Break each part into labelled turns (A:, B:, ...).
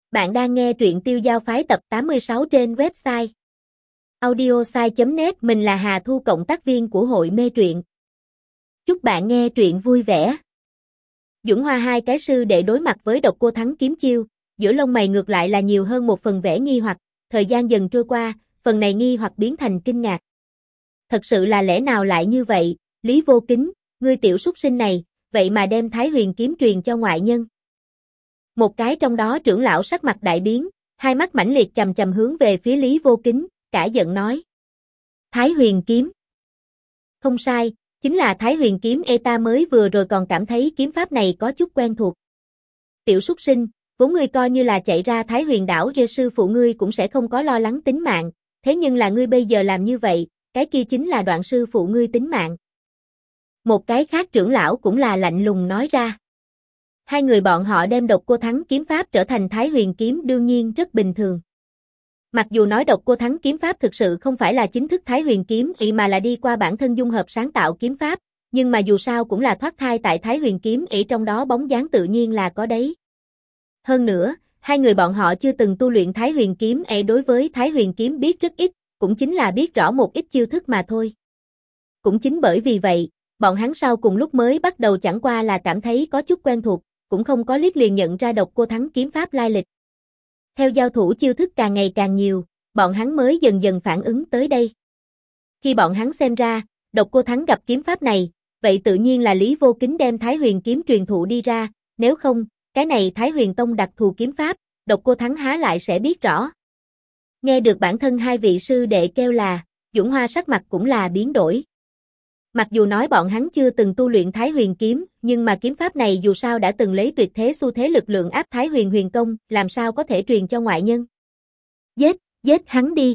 A: Bạn đang nghe truyện Tiêu Giao Phái tập 86 trên website audiosai.net. Mình là Hà Thu, cộng tác viên của hội mê truyện. Chúc bạn nghe truyện vui vẻ. Dũng Hoa hai cái sư đệ đối mặt với Độc Cô Thắng kiếm chiêu, giữa lông mày ngược lại là nhiều hơn một phần vẻ nghi hoặc, thời gian dần trôi qua, phần này nghi hoặc biến thành kinh ngạc. Thật sự là lẽ nào lại như vậy, Lý Vô Kính, ngươi tiểu súc sinh này, vậy mà đem Thái Huyền kiếm truyền cho ngoại nhân. Một cái trong đó trưởng lão sắc mặt đại biến, hai mắt mãnh liệt chằm chằm hướng về phía Lý Vô Kính, cả giận nói: Thái Huyền kiếm. Không sai, chính là Thái Huyền kiếm. Ta mới vừa rồi còn cảm thấy kiếm pháp này có chút quen thuộc. Tiểu súc sinh, vốn ngươi coi như là chạy ra Thái Huyền đảo cho sư phụ ngươi cũng sẽ không có lo lắng tính mạng, thế nhưng là ngươi bây giờ làm như vậy, cái kia chính là đoạn sư phụ ngươi tính mạng. Một cái khác trưởng lão cũng là lạnh lùng nói ra. Hai người bọn họ đem Độc Cô Thắng kiếm pháp trở thành Thái Huyền kiếm đương nhiên rất bình thường. Mặc dù nói Độc Cô Thắng kiếm pháp thực sự không phải là chính thức Thái Huyền kiếm ý mà là đi qua bản thân dung hợp sáng tạo kiếm pháp, nhưng mà dù sao cũng là thoát thai tại Thái Huyền kiếm ý, trong đó bóng dáng tự nhiên là có đấy. Hơn nữa, hai người bọn họ chưa từng tu luyện Thái Huyền kiếm ý, đối với Thái Huyền kiếm biết rất ít, cũng chính là biết rõ một ít chiêu thức mà thôi. Cũng chính bởi vì vậy, bọn hắn sau cùng lúc mới bắt đầu chẳng qua là cảm thấy có chút quen thuộc, cũng không có liếc liền nhận ra Độc Cô Thắng kiếm pháp lai lịch. Theo giao thủ chiêu thức càng ngày càng nhiều, bọn hắn mới dần dần phản ứng tới đây. Khi bọn hắn xem ra, Độc Cô Thắng gặp kiếm pháp này, vậy tự nhiên là Lý Vô Kính đem Thái Huyền kiếm truyền thụ đi ra, nếu không, cái này Thái Huyền tông đặc thù kiếm pháp, Độc Cô Thắng há lại sẽ biết rõ. Nghe được bản thân hai vị sư đệ kêu là, Dũng Hoa sắc mặt cũng là biến đổi. Mặc dù nói bọn hắn chưa từng tu luyện Thái Huyền kiếm, nhưng mà kiếm pháp này dù sao đã từng lấy tuyệt thế xu thế lực lượng áp Thái Huyền huyền công, làm sao có thể truyền cho ngoại nhân. Giết hắn đi.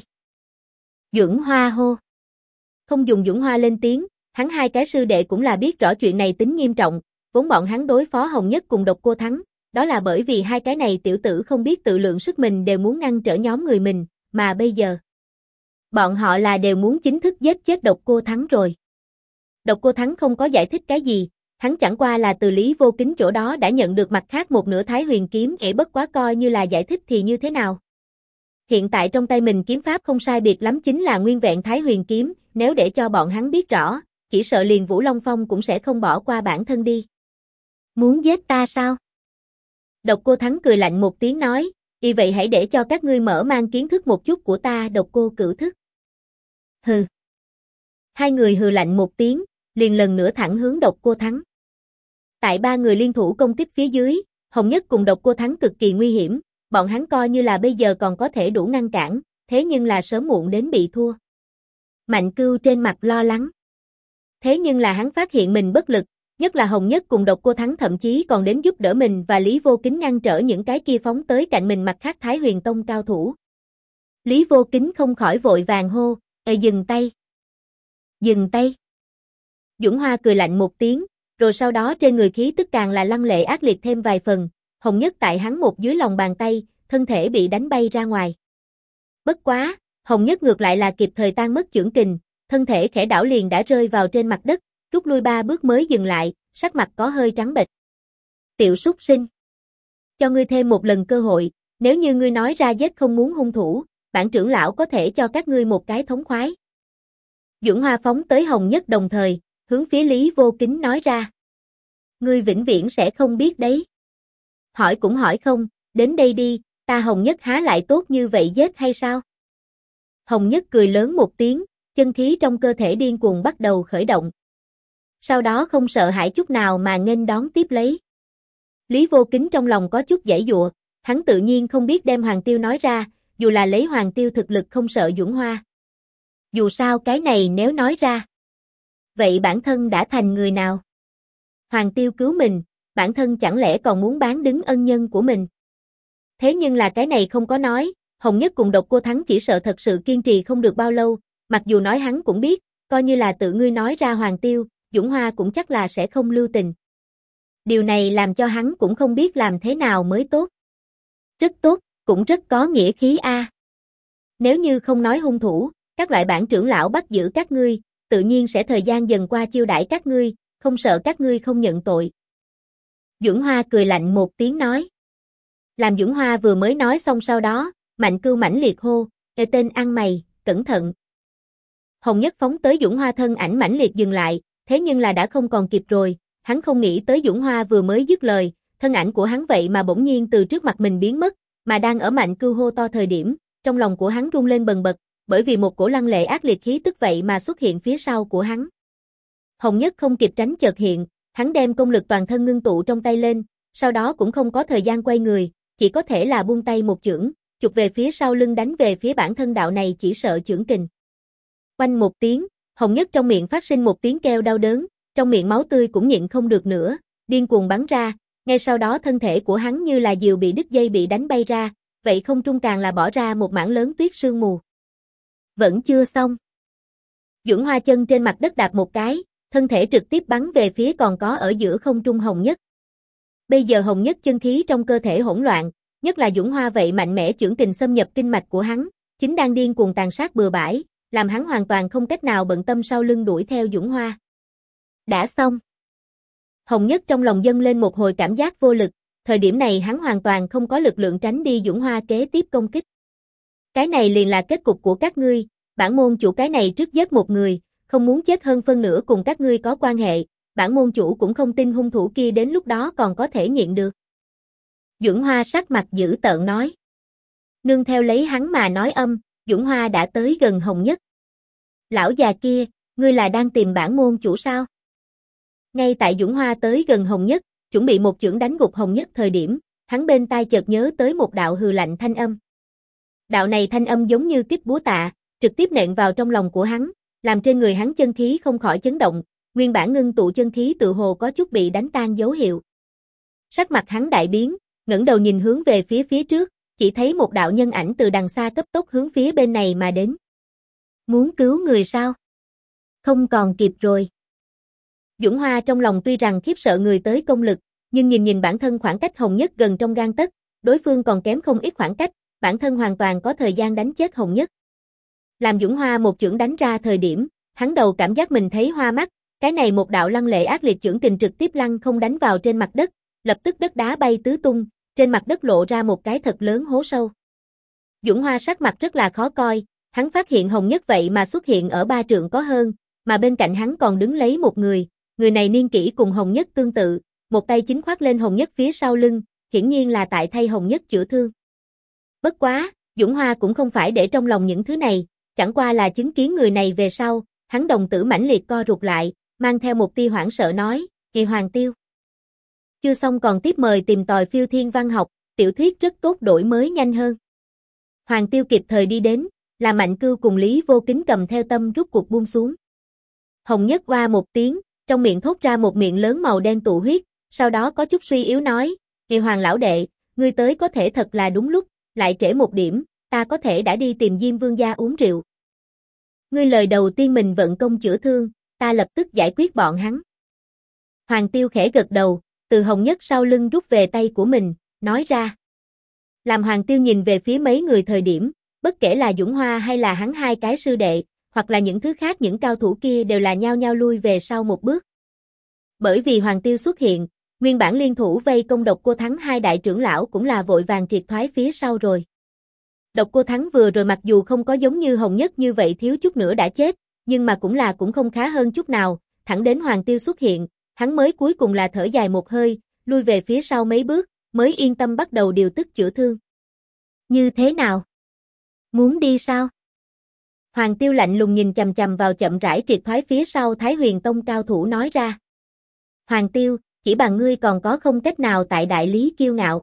A: Dũng Hoa hô. Không dùng Dũng Hoa lên tiếng, hắn hai cái sư đệ cũng là biết rõ chuyện này tính nghiêm trọng, vốn bọn hắn đối phó Hồng Nhất cùng Độc Cô Thắng, đó là bởi vì hai cái này tiểu tử không biết tự lượng sức mình đều muốn ngăn trở nhóm người mình, mà bây giờ bọn họ là đều muốn chính thức giết chết Độc Cô Thắng rồi. Độc Cô Thắng không có giải thích cái gì, hắn chẳng qua là từ Lý Vô Kính chỗ đó đã nhận được mặt khác một nửa Thái Huyền kiếm, bất quá coi như là giải thích thì như thế nào. Hiện tại trong tay mình kiếm pháp không sai biệt lắm chính là nguyên vẹn Thái Huyền kiếm, nếu để cho bọn hắn biết rõ, chỉ sợ liền Vũ Long Phong cũng sẽ không bỏ qua bản thân đi. Muốn giết ta sao? Độc Cô Thắng cười lạnh một tiếng nói, vậy hãy để cho các ngươi mở mang kiến thức một chút của ta, Độc Cô Cửu thức. Hừ. Hai người hừ lạnh một tiếng, liền lần nữa thẳng hướng Độc Cô Thắng. Tại ba người liên thủ công kích phía dưới, Hồng Nhất cùng Độc Cô Thắng cực kỳ nguy hiểm, bọn hắn coi như là bây giờ còn có thể đủ ngăn cản, thế nhưng là sớm muộn đến bị thua. Mạnh Cưu trên mặt lo lắng. Thế nhưng là hắn phát hiện mình bất lực, nhất là Hồng Nhất cùng Độc Cô Thắng thậm chí còn đến giúp đỡ mình và Lý Vô Kính ngăn trở những cái kia phóng tới cạnh mình mặt khác Thái Huyền tông cao thủ. Lý Vô Kính không khỏi vội vàng hô, dừng tay. Dừng tay. Dũng Hoa cười lạnh một tiếng, rồi sau đó trên người khí tức càng là lăng lệ ác liệt thêm vài phần, Hồng Nhất tại hắn một dưới lòng bàn tay, thân thể bị đánh bay ra ngoài. Bất quá, Hồng Nhất ngược lại là kịp thời tan mất chưởng kình, thân thể khẽ đảo liền đã rơi vào trên mặt đất, rút lui 3 bước mới dừng lại, sắc mặt có hơi trắng bệch. Tiểu súc sinh, cho ngươi thêm một lần cơ hội, nếu như ngươi nói ra giết không muốn hung thủ, bản trưởng lão có thể cho các ngươi một cái thống khoái. Dũng Hoa phóng tới Hồng Nhất đồng thời, hướng phía Lý Vô Kính nói ra. Ngươi vĩnh viễn sẽ không biết đấy. Hỏi cũng hỏi không, đến đây đi, ta Hồng Nhất há lại tốt như vậy giết hay sao? Hồng Nhất cười lớn một tiếng, chân khí trong cơ thể điên cuồng bắt đầu khởi động. Sau đó không sợ hãi chút nào mà nghênh đón tiếp lấy. Lý Vô Kính trong lòng có chút giãy giụa, hắn tự nhiên không biết đem Hoàng Tiêu nói ra, dù là lấy Hoàng Tiêu thực lực không sợ Dũng Hoa. Dù sao cái này nếu nói ra, vậy bản thân đã thành người nào? Hoàng Tiêu cứu mình, bản thân chẳng lẽ còn muốn bán đứng ân nhân của mình? Thế nhưng là cái này không có nói, Hồng Nhất cùng Độc Cô Thắng chỉ sợ thật sự kiên trì không được bao lâu, mặc dù nói hắn cũng biết, coi như là tự ngươi nói ra Hoàng Tiêu, Dũng Hoa cũng chắc là sẽ không lưu tình. Điều này làm cho hắn cũng không biết làm thế nào mới tốt. Rất tốt, cũng rất có nghĩa khí a. Nếu như không nói hung thủ, các loại bản trưởng lão bắt giữ các ngươi, tự nhiên sẽ thời gian dần qua chiêu đãi các ngươi, không sợ các ngươi không nhận tội. Dũng Hoa cười lạnh một tiếng nói. Làm Dũng Hoa vừa mới nói xong sau đó, Mạnh Cưu mãnh liệt hô, "Ê tên ăn mày, cẩn thận." Hồng Nhất phóng tới Dũng Hoa thân ảnh mãnh liệt dừng lại, thế nhưng là đã không còn kịp rồi, hắn không nghĩ tới Dũng Hoa vừa mới dứt lời, thân ảnh của hắn vậy mà bỗng nhiên từ trước mặt mình biến mất, mà đang ở Mạnh Cưu hô to thời điểm, trong lòng của hắn rung lên bần bật, bởi vì một cổ lăng lệ ác liệt khí tức vậy mà xuất hiện phía sau của hắn. Hồng Nhất không kịp tránh chợt hiện, hắn đem công lực toàn thân ngưng tụ trong tay lên, sau đó cũng không có thời gian quay người, chỉ có thể là buông tay một chưởng, chụp về phía sau lưng đánh về phía bản thân đạo này chỉ sợ chưởng kình. Oanh một tiếng, Hồng Nhất trong miệng phát sinh một tiếng kêu đau đớn, trong miệng máu tươi cũng nhịn không được nữa, điên cuồng bắn ra, ngay sau đó thân thể của hắn như là diều bị đứt dây bị đánh bay ra, vậy không trung càng là bỏ ra một mảng lớn tuyết sương mù. Vẫn chưa xong. Dũng Hoa chân trên mặt đất đạp một cái, thân thể trực tiếp bắn về phía còn có ở giữa không trung Hồng Nhất. Bây giờ Hồng Nhất chân khí trong cơ thể hỗn loạn, nhất là Dũng Hoa vậy mạnh mẽ chưởng kình xâm nhập kinh mạch của hắn, chính đang điên cuồng tàn sát bừa bãi, làm hắn hoàn toàn không cách nào bận tâm sau lưng đuổi theo Dũng Hoa. Đã xong. Hồng Nhất trong lòng dâng lên một hồi cảm giác vô lực, thời điểm này hắn hoàn toàn không có lực lượng tránh đi Dũng Hoa kế tiếp công kích. Cái này liền là kết cục của các ngươi, bản môn chủ cái này trước giết một người, không muốn chết hơn phân nửa cùng các ngươi có quan hệ, bản môn chủ cũng không tin hung thủ kia đến lúc đó còn có thể nhịn được. Dũng Hoa sắc mặt dữ tợn nói. Nương theo lấy hắn mà nói âm, Dũng Hoa đã tới gần Hồng Nhất. Lão già kia, ngươi là đang tìm bản môn chủ sao? Ngay tại Dũng Hoa tới gần Hồng Nhất, chuẩn bị một chưởng đánh gục Hồng Nhất thời điểm, hắn bên tai chợt nhớ tới một đạo hừ lạnh thanh âm. Đạo này thanh âm giống như kích búa tạ, trực tiếp nện vào trong lòng của hắn, làm trên người hắn chân khí không khỏi chấn động, nguyên bản ngưng tụ chân khí tự hồ có chút bị đánh tan dấu hiệu. Sắc mặt hắn đại biến, ngẩng đầu nhìn hướng về phía trước, chỉ thấy một đạo nhân ảnh từ đằng xa cấp tốc hướng phía bên này mà đến. Muốn cứu người sao? Không còn kịp rồi. Dũng Hoa trong lòng tuy rằng khiếp sợ người tới công lực, nhưng nhìn bản thân khoảng cách Hồng Nhất gần trong gang tấc, đối phương còn kém không ít khoảng cách, bản thân hoàn toàn có thời gian đánh chết Hồng Nhất. Làm Dũng Hoa một chưởng đánh ra thời điểm, hắn đầu cảm giác mình thấy hoa mắt, cái này một đạo lăng lệ ác liệt chưởng kình trực tiếp lăng không đánh vào trên mặt đất, lập tức đất đá bay tứ tung, trên mặt đất lộ ra một cái thật lớn hố sâu. Dũng Hoa sắc mặt rất là khó coi, hắn phát hiện Hồng Nhất vậy mà xuất hiện ở 3 trượng có hơn, mà bên cạnh hắn còn đứng lấy một người này niên kỷ cùng Hồng Nhất tương tự, một tay chính khoác lên Hồng Nhất phía sau lưng, hiển nhiên là tại thay Hồng Nhất chữa thương. Bất quá, Dũng Hoa cũng không phải để trong lòng những thứ này, chẳng qua là chứng kiến người này về sau, hắn đồng tử mãnh liệt co rụt lại, mang theo một tia hoảng sợ nói, "Kỳ Hoàng Tiêu." Chưa xong còn tiếp mời tìm tòi phiêu thiên văn học, tiểu thuyết rất tốt đổi mới nhanh hơn. Hoàng Tiêu kịp thời đi đến, là Mạnh Cưu cùng Lý Vô Kính cầm theo tâm rút cuộc buông xuống. Hồng Nhất oa một tiếng, trong miệng thốt ra một miệng lớn màu đen tụ huyết, sau đó có chút suy yếu nói, "Kỳ Hoàng lão đệ, ngươi tới có thể thật là đúng lúc, lại trễ một điểm, ta có thể đã đi tìm Diêm Vương gia uống rượu. Ngươi lời đầu tiên mình vận công chữa thương, ta lập tức giải quyết bọn hắn." Hoàng Tiêu khẽ gật đầu, từ Hồng Nhất sau lưng rút về tay của mình, nói ra. Làm Hoàng Tiêu nhìn về phía mấy người thời điểm, bất kể là Dũng Hoa hay là hắn hai cái sư đệ, hoặc là những thứ khác những cao thủ kia đều là nhao nhao lui về sau một bước. Bởi vì Hoàng Tiêu xuất hiện, nguyên bản liên thủ vây công Độc Cô Thắng hai đại trưởng lão cũng là vội vàng triệt thoái phía sau rồi. Độc Cô Thắng vừa rồi mặc dù không có giống như Hồng Nhất như vậy thiếu chút nữa đã chết, nhưng mà cũng không khá hơn chút nào, thẳng đến Hoàng Tiêu xuất hiện, hắn mới cuối cùng là thở dài một hơi, lui về phía sau mấy bước, mới yên tâm bắt đầu điều tức chữa thương. Như thế nào? Muốn đi sao? Hoàng Tiêu lạnh lùng nhìn chằm chằm vào chậm rãi triệt thoái phía sau Thái Huyền Tông cao thủ nói ra. Hoàng Tiêu, chỉ bằng ngươi còn có không cách nào tại đại lý kiêu ngạo.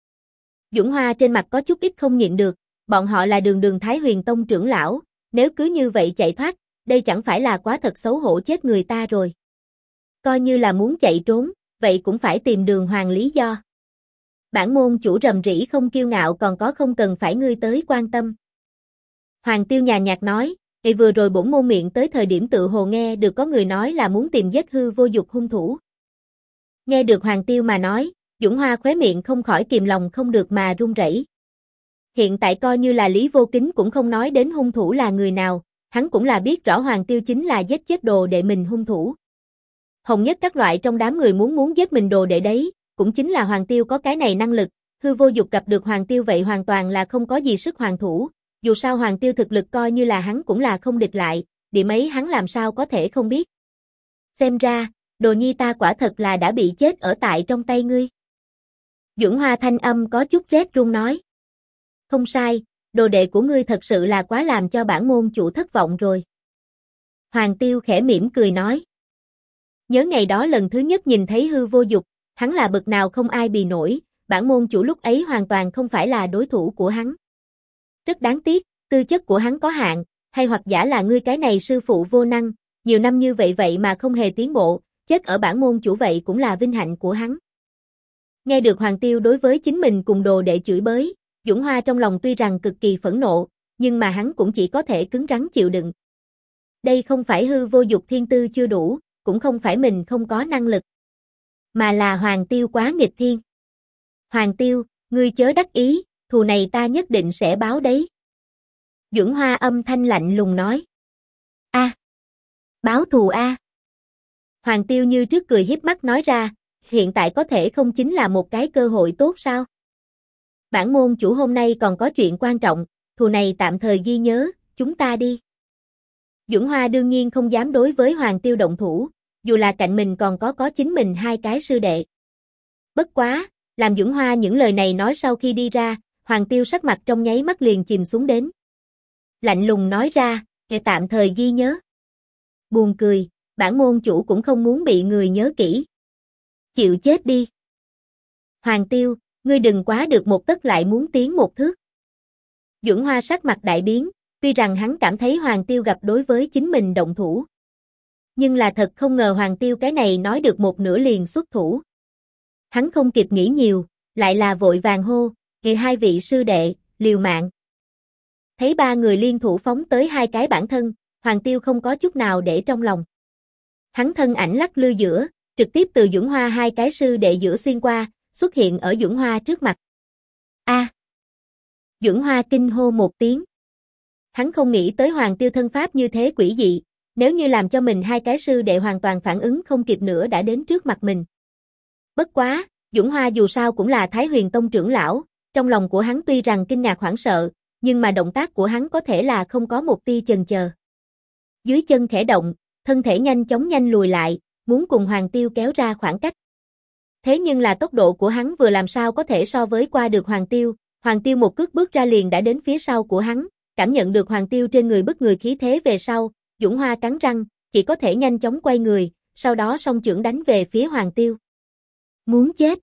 A: Dũng Hoa trên mặt có chút ít không nhịn được, bọn họ là đường Thái Huyền Tông trưởng lão, nếu cứ như vậy chạy thoát, đây chẳng phải là quá thật xấu hổ chết người ta rồi. Coi như là muốn chạy trốn, vậy cũng phải tìm Đường Hoàng lý do. Bản môn chủ rầm rĩ không kiêu ngạo còn có không cần phải ngươi tới quan tâm. Hoàng Tiêu nhàn nhạt nói, vừa rồi bổn môn miệng tới thời điểm tự hồ nghe được có người nói là muốn tìm giết hư vô dục hung thủ. Nghe được Hoàng Tiêu mà nói, Dũng Hoa khóe miệng không khỏi kìm lòng không được mà run rẩy. Hiện tại coi như là Lý Vô Kính cũng không nói đến hung thủ là người nào, hắn cũng là biết rõ Hoàng Tiêu chính là giết chết đồ đệ mình hung thủ. Hồng Nhất các loại trong đám người muốn giết mình đồ đệ đấy, cũng chính là Hoàng Tiêu có cái này năng lực, Hư Vô Dục gặp được Hoàng Tiêu vậy hoàn toàn là không có gì sức hoàn thủ, dù sao Hoàng Tiêu thực lực coi như là hắn cũng là không địch lại, điểm ấy hắn làm sao có thể không biết. Xem ra, đồ nhi ta quả thật là đã bị chết ở tại trong tay ngươi. Duẩn Hoa thanh âm có chút rét run nói. Không sai, đồ đệ của ngươi thật sự là quá làm cho bản môn chủ thất vọng rồi. Hoàng Tiêu khẽ mỉm cười nói. Nhớ ngày đó lần thứ nhất nhìn thấy Hư Vô Dục, hắn là bậc nào không ai bì nổi, bản môn chủ lúc ấy hoàn toàn không phải là đối thủ của hắn. Rất đáng tiếc, tư chất của hắn có hạn, hay hoặc giả là ngươi cái này sư phụ vô năng, nhiều năm như vậy mà không hề tiến bộ, chết ở bản môn chủ vậy cũng là vinh hạnh của hắn. Nghe được Hoàng Tiêu đối với chính mình cùng đồ đệ chửi bới, Duẩn Hoa trong lòng tuy rằng cực kỳ phẫn nộ, nhưng mà hắn cũng chỉ có thể cứng rắn chịu đựng. Đây không phải Hư Vô Dục thiên tư chưa đủ, cũng không phải mình không có năng lực, mà là Hoàng Tiêu quá nghịch thiên. Hoàng Tiêu, ngươi chớ đắc ý, thù này ta nhất định sẽ báo đấy. Duẩn Hoa âm thanh lạnh lùng nói. Báo thù a. Hoàng Tiêu như trước cười hiếp mắt nói ra, hiện tại có thể không chính là một cái cơ hội tốt sao? Bản môn chủ hôm nay còn có chuyện quan trọng, thù này tạm thời ghi nhớ, chúng ta đi. Duẩn Hoa đương nhiên không dám đối với Hoàng Tiêu động thủ, dù là cạnh mình còn có chính mình hai cái sư đệ. Bất quá, làm Duẩn Hoa những lời này nói sau khi đi ra, Hoàng Tiêu sắc mặt trong nháy mắt liền chìm xuống đến. Lạnh lùng nói ra, tạm thời ghi nhớ. Buồn cười, bản môn chủ cũng không muốn bị người nhớ kỹ. Chịu chết đi. Hoàng Tiêu, ngươi đừng quá được một tấc lại muốn tiến một thước. Duẩn Hoa sắc mặt đại biến, tuy rằng hắn cảm thấy Hoàng Tiêu gặp đối với chính mình động thủ. Nhưng là thật không ngờ Hoàng Tiêu cái này nói được một nửa liền xuất thủ. Hắn không kịp nghĩ nhiều, lại là vội vàng hô, hai vị sư đệ, liều mạng. Thấy ba người liên thủ phóng tới hai cái bản thân, Hoàng Tiêu không có chút nào để trong lòng. Hắn thân ảnh lắc lư giữa, trực tiếp từ Duẩn Hoa hai cái sư đệ giữa xuyên qua, xuất hiện ở Duẩn Hoa trước mặt. Duẩn Hoa kinh hô một tiếng. Hắn không nghĩ tới Hoàng Tiêu thân pháp như thế quỷ dị, nếu như làm cho mình hai cái sư đệ hoàn toàn phản ứng không kịp nữa đã đến trước mặt mình. Bất quá, Duẩn Hoa dù sao cũng là Thái Huyền Tông trưởng lão, trong lòng của hắn tuy rằng kinh ngạc hoảng sợ, nhưng mà động tác của hắn có thể là không có một tia chần chờ. Dưới chân khẽ động, thân thể nhanh chóng nhanh lùi lại, muốn cùng Hoàng Tiêu kéo ra khoảng cách. Thế nhưng là tốc độ của hắn vừa làm sao có thể so với qua được Hoàng Tiêu một cước bước ra liền đã đến phía sau của hắn, cảm nhận được Hoàng Tiêu trên người bức người khí thế về sau, Duẩn Hoa cắn răng, chỉ có thể nhanh chóng quay người, sau đó song chưởng đánh về phía Hoàng Tiêu. Muốn chết.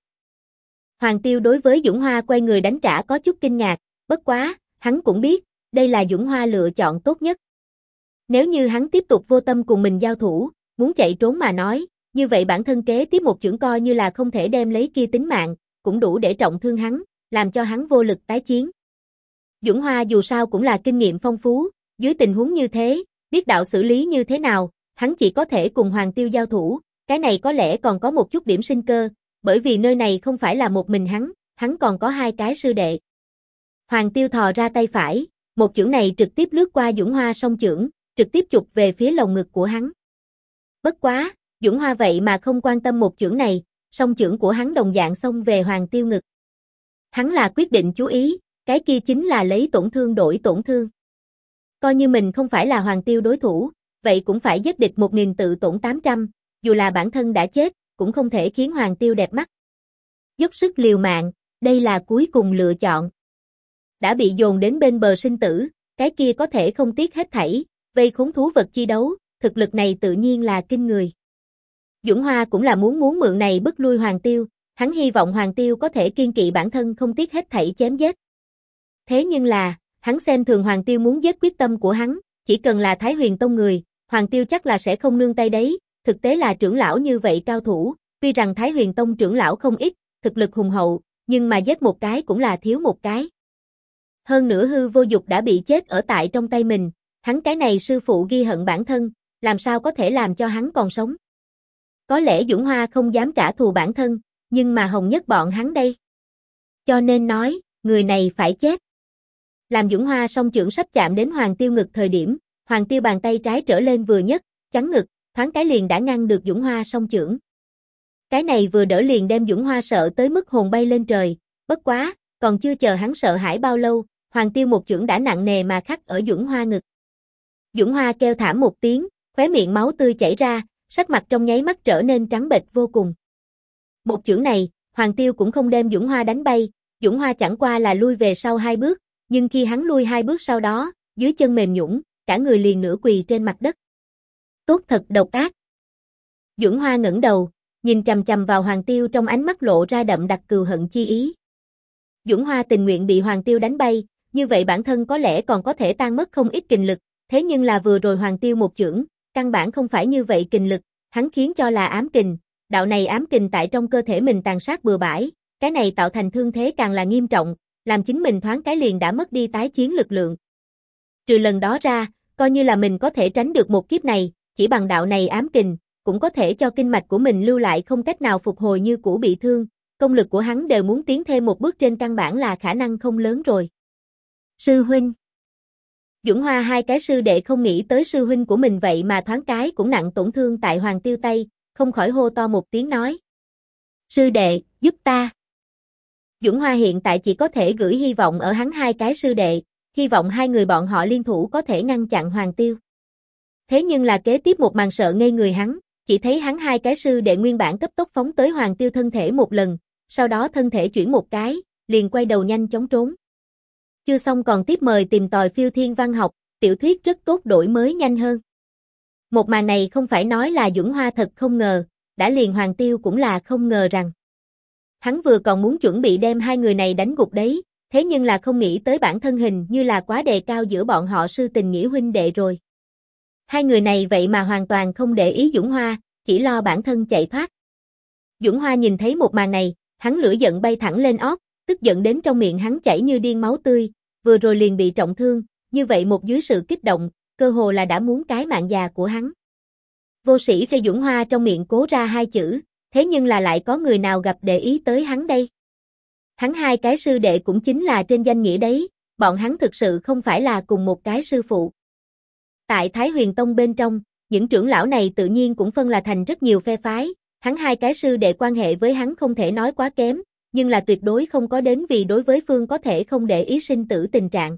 A: Hoàng Tiêu đối với Duẩn Hoa quay người đánh trả có chút kinh ngạc, bất quá, hắn cũng biết, đây là Duẩn Hoa lựa chọn tốt nhất. Nếu như hắn tiếp tục vô tâm cùng mình giao thủ, muốn chạy trốn mà nói, như vậy bản thân kế tiếp một chưởng coi như là không thể đem lấy kia tính mạng, cũng đủ để trọng thương hắn, làm cho hắn vô lực tái chiến. Duẩn Hoa dù sao cũng là kinh nghiệm phong phú, dưới tình huống như thế, biết đạo xử lý như thế nào, hắn chỉ có thể cùng Hoàng Tiêu giao thủ, cái này có lẽ còn có một chút điểm sinh cơ, bởi vì nơi này không phải là một mình hắn còn có hai cái sư đệ. Hoàng Tiêu thò ra tay phải, một chưởng này trực tiếp lướt qua Duẩn Hoa song chưởng, trực tiếp chụp về phía lồng ngực của hắn. Bất quá, Duẩn Hoa vậy mà không quan tâm một chưởng này, song chưởng của hắn đồng dạng xông về Hoàng Tiêu ngực. Hắn là quyết định chú ý, cái kia chính là lấy tổn thương đổi tổn thương. Coi như mình không phải là Hoàng Tiêu đối thủ, vậy cũng phải giết địch 1000 tự tổn 800, dù là bản thân đã chết, cũng không thể khiến Hoàng Tiêu đẹp mắt. Dốc sức liều mạng, đây là cuối cùng lựa chọn. Đã bị dồn đến bên bờ sinh tử, cái kia có thể không tiếc hết thảy, vây khốn thú vật chi đấu, thực lực này tự nhiên là kinh người. Duẩn Hoa cũng là muốn mượn này bức lui Hoàng Tiêu, hắn hy vọng Hoàng Tiêu có thể kiên kỵ bản thân không tiếc hết thảy chém giết. Thế nhưng là, hắn xem thường Hoàng Tiêu muốn giết quyết tâm của hắn, chỉ cần là Thái Huyền Tông người, Hoàng Tiêu chắc là sẽ không nương tay đấy, thực tế là trưởng lão như vậy cao thủ, tuy rằng Thái Huyền Tông trưởng lão không ít, thực lực hùng hậu, nhưng mà giết một cái cũng là thiếu một cái. Hơn nữa Hư Vô Dục đã bị chết ở tại trong tay mình, hắn cái này sư phụ ghi hận bản thân, làm sao có thể làm cho hắn còn sống. Có lẽ Duẩn Hoa không dám trả thù bản thân, nhưng mà Hồng Nhất bọn hắn đây. Cho nên nói, người này phải chết. Làm Duẩn Hoa song chưởng sắp chạm đến Hoàng Tiêu ngực thời điểm, Hoàng Tiêu bàn tay trái trở lên vừa nhấc, chắn ngực, thoáng cái liền đã ngăn được Duẩn Hoa song chưởng. Cái này vừa đỡ liền đem Duẩn Hoa sợ tới mức hồn bay lên trời, Bất quá, còn chưa chờ hắn sợ hãi bao lâu, Hoàng Tiêu một chưởng đã nặng nề mà khắc ở Duẩn Hoa ngực. Duẩn Hoa kêu thảm một tiếng, khóe miệng máu tươi chảy ra, sắc mặt trong nháy mắt trở nên trắng bệch vô cùng. Một chưởng này, Hoàng Tiêu cũng không đem Duẩn Hoa đánh bay, Duẩn Hoa chẳng qua là lui về sau 2 bước, nhưng khi hắn lui 2 bước sau đó, dưới chân mềm nhũn, cả người liền nửa quỳ trên mặt đất. Tốt thật độc ác. Duẩn Hoa ngẩng đầu, nhìn chằm chằm vào Hoàng Tiêu trong ánh mắt lộ ra đậm đặc cừu hận chi ý. Duẩn Hoa tình nguyện bị Hoàng Tiêu đánh bay, như vậy bản thân có lẽ còn có thể tan mất không ít kình lực, thế nhưng là vừa rồi Hoàng Tiêu một chưởng, căn bản không phải như vậy kình lực, hắn khiến cho là ám kình, đạo này ám kình tại trong cơ thể mình tàn sát bừa bãi, cái này tạo thành thương thế càng là nghiêm trọng, làm chính mình thoáng cái liền đã mất đi tái chiến lực lượng. Trừ lần đó ra, coi như là mình có thể tránh được một kiếp này, chỉ bằng đạo này ám kình, cũng có thể cho kinh mạch của mình lưu lại không cách nào phục hồi như cũ bị thương, công lực của hắn đều muốn tiến thêm một bước trên căn bản là khả năng không lớn rồi. Sư huynh. Duẩn Hoa hai cái sư đệ không nghĩ tới sư huynh của mình vậy mà thoáng cái cũng nặng tổn thương tại Hoàng Tiêu tay, không khỏi hô to một tiếng nói. Sư đệ, giúp ta. Duẩn Hoa hiện tại chỉ có thể gửi hy vọng ở hắn hai cái sư đệ, hy vọng hai người bọn họ liên thủ có thể ngăn chặn Hoàng Tiêu. Thế nhưng là kế tiếp một màn sợ ngây người hắn, chỉ thấy hắn hai cái sư đệ nguyên bản cấp tốc phóng tới Hoàng Tiêu thân thể một lần, sau đó thân thể chuyển một cái, liền quay đầu nhanh chóng trốn. Chưa xong còn tiếp mời tìm tòi phiêu thiên văn học, tiểu thuyết rất tốt đổi mới nhanh hơn. Một màn này không phải nói là Duẩn Hoa thật không ngờ, đã liền Hoàng Tiêu cũng là không ngờ rằng. Hắn vừa còn muốn chuẩn bị đem hai người này đánh gục đấy, thế nhưng là không nghĩ tới bản thân hình như là quá đề cao giữa bọn họ sư tình nghĩa huynh đệ rồi. Hai người này vậy mà hoàn toàn không để ý Duẩn Hoa, chỉ lo bản thân chạy thoát. Duẩn Hoa nhìn thấy một màn này, hắn lửa giận bay thẳng lên ót, tức giận đến trong miệng hắn chảy như điên máu tươi, vừa rồi liền bị trọng thương, như vậy một dưới sự kích động, cơ hồ là đã muốn cái mạng già của hắn. Vô sĩ Phê Duẩn Hoa trong miệng cố ra hai chữ, thế nhưng là lại có người nào gặp để ý tới hắn đây. Hắn hai cái sư đệ cũng chính là trên danh nghĩa đấy, bọn hắn thực sự không phải là cùng một cái sư phụ. Tại Thái Huyền Tông bên trong, những trưởng lão này tự nhiên cũng phân là thành rất nhiều phe phái, hắn hai cái sư đệ quan hệ với hắn không thể nói quá kém, nhưng là tuyệt đối không có đến vì đối với phương có thể không để ý sinh tử tình trạng.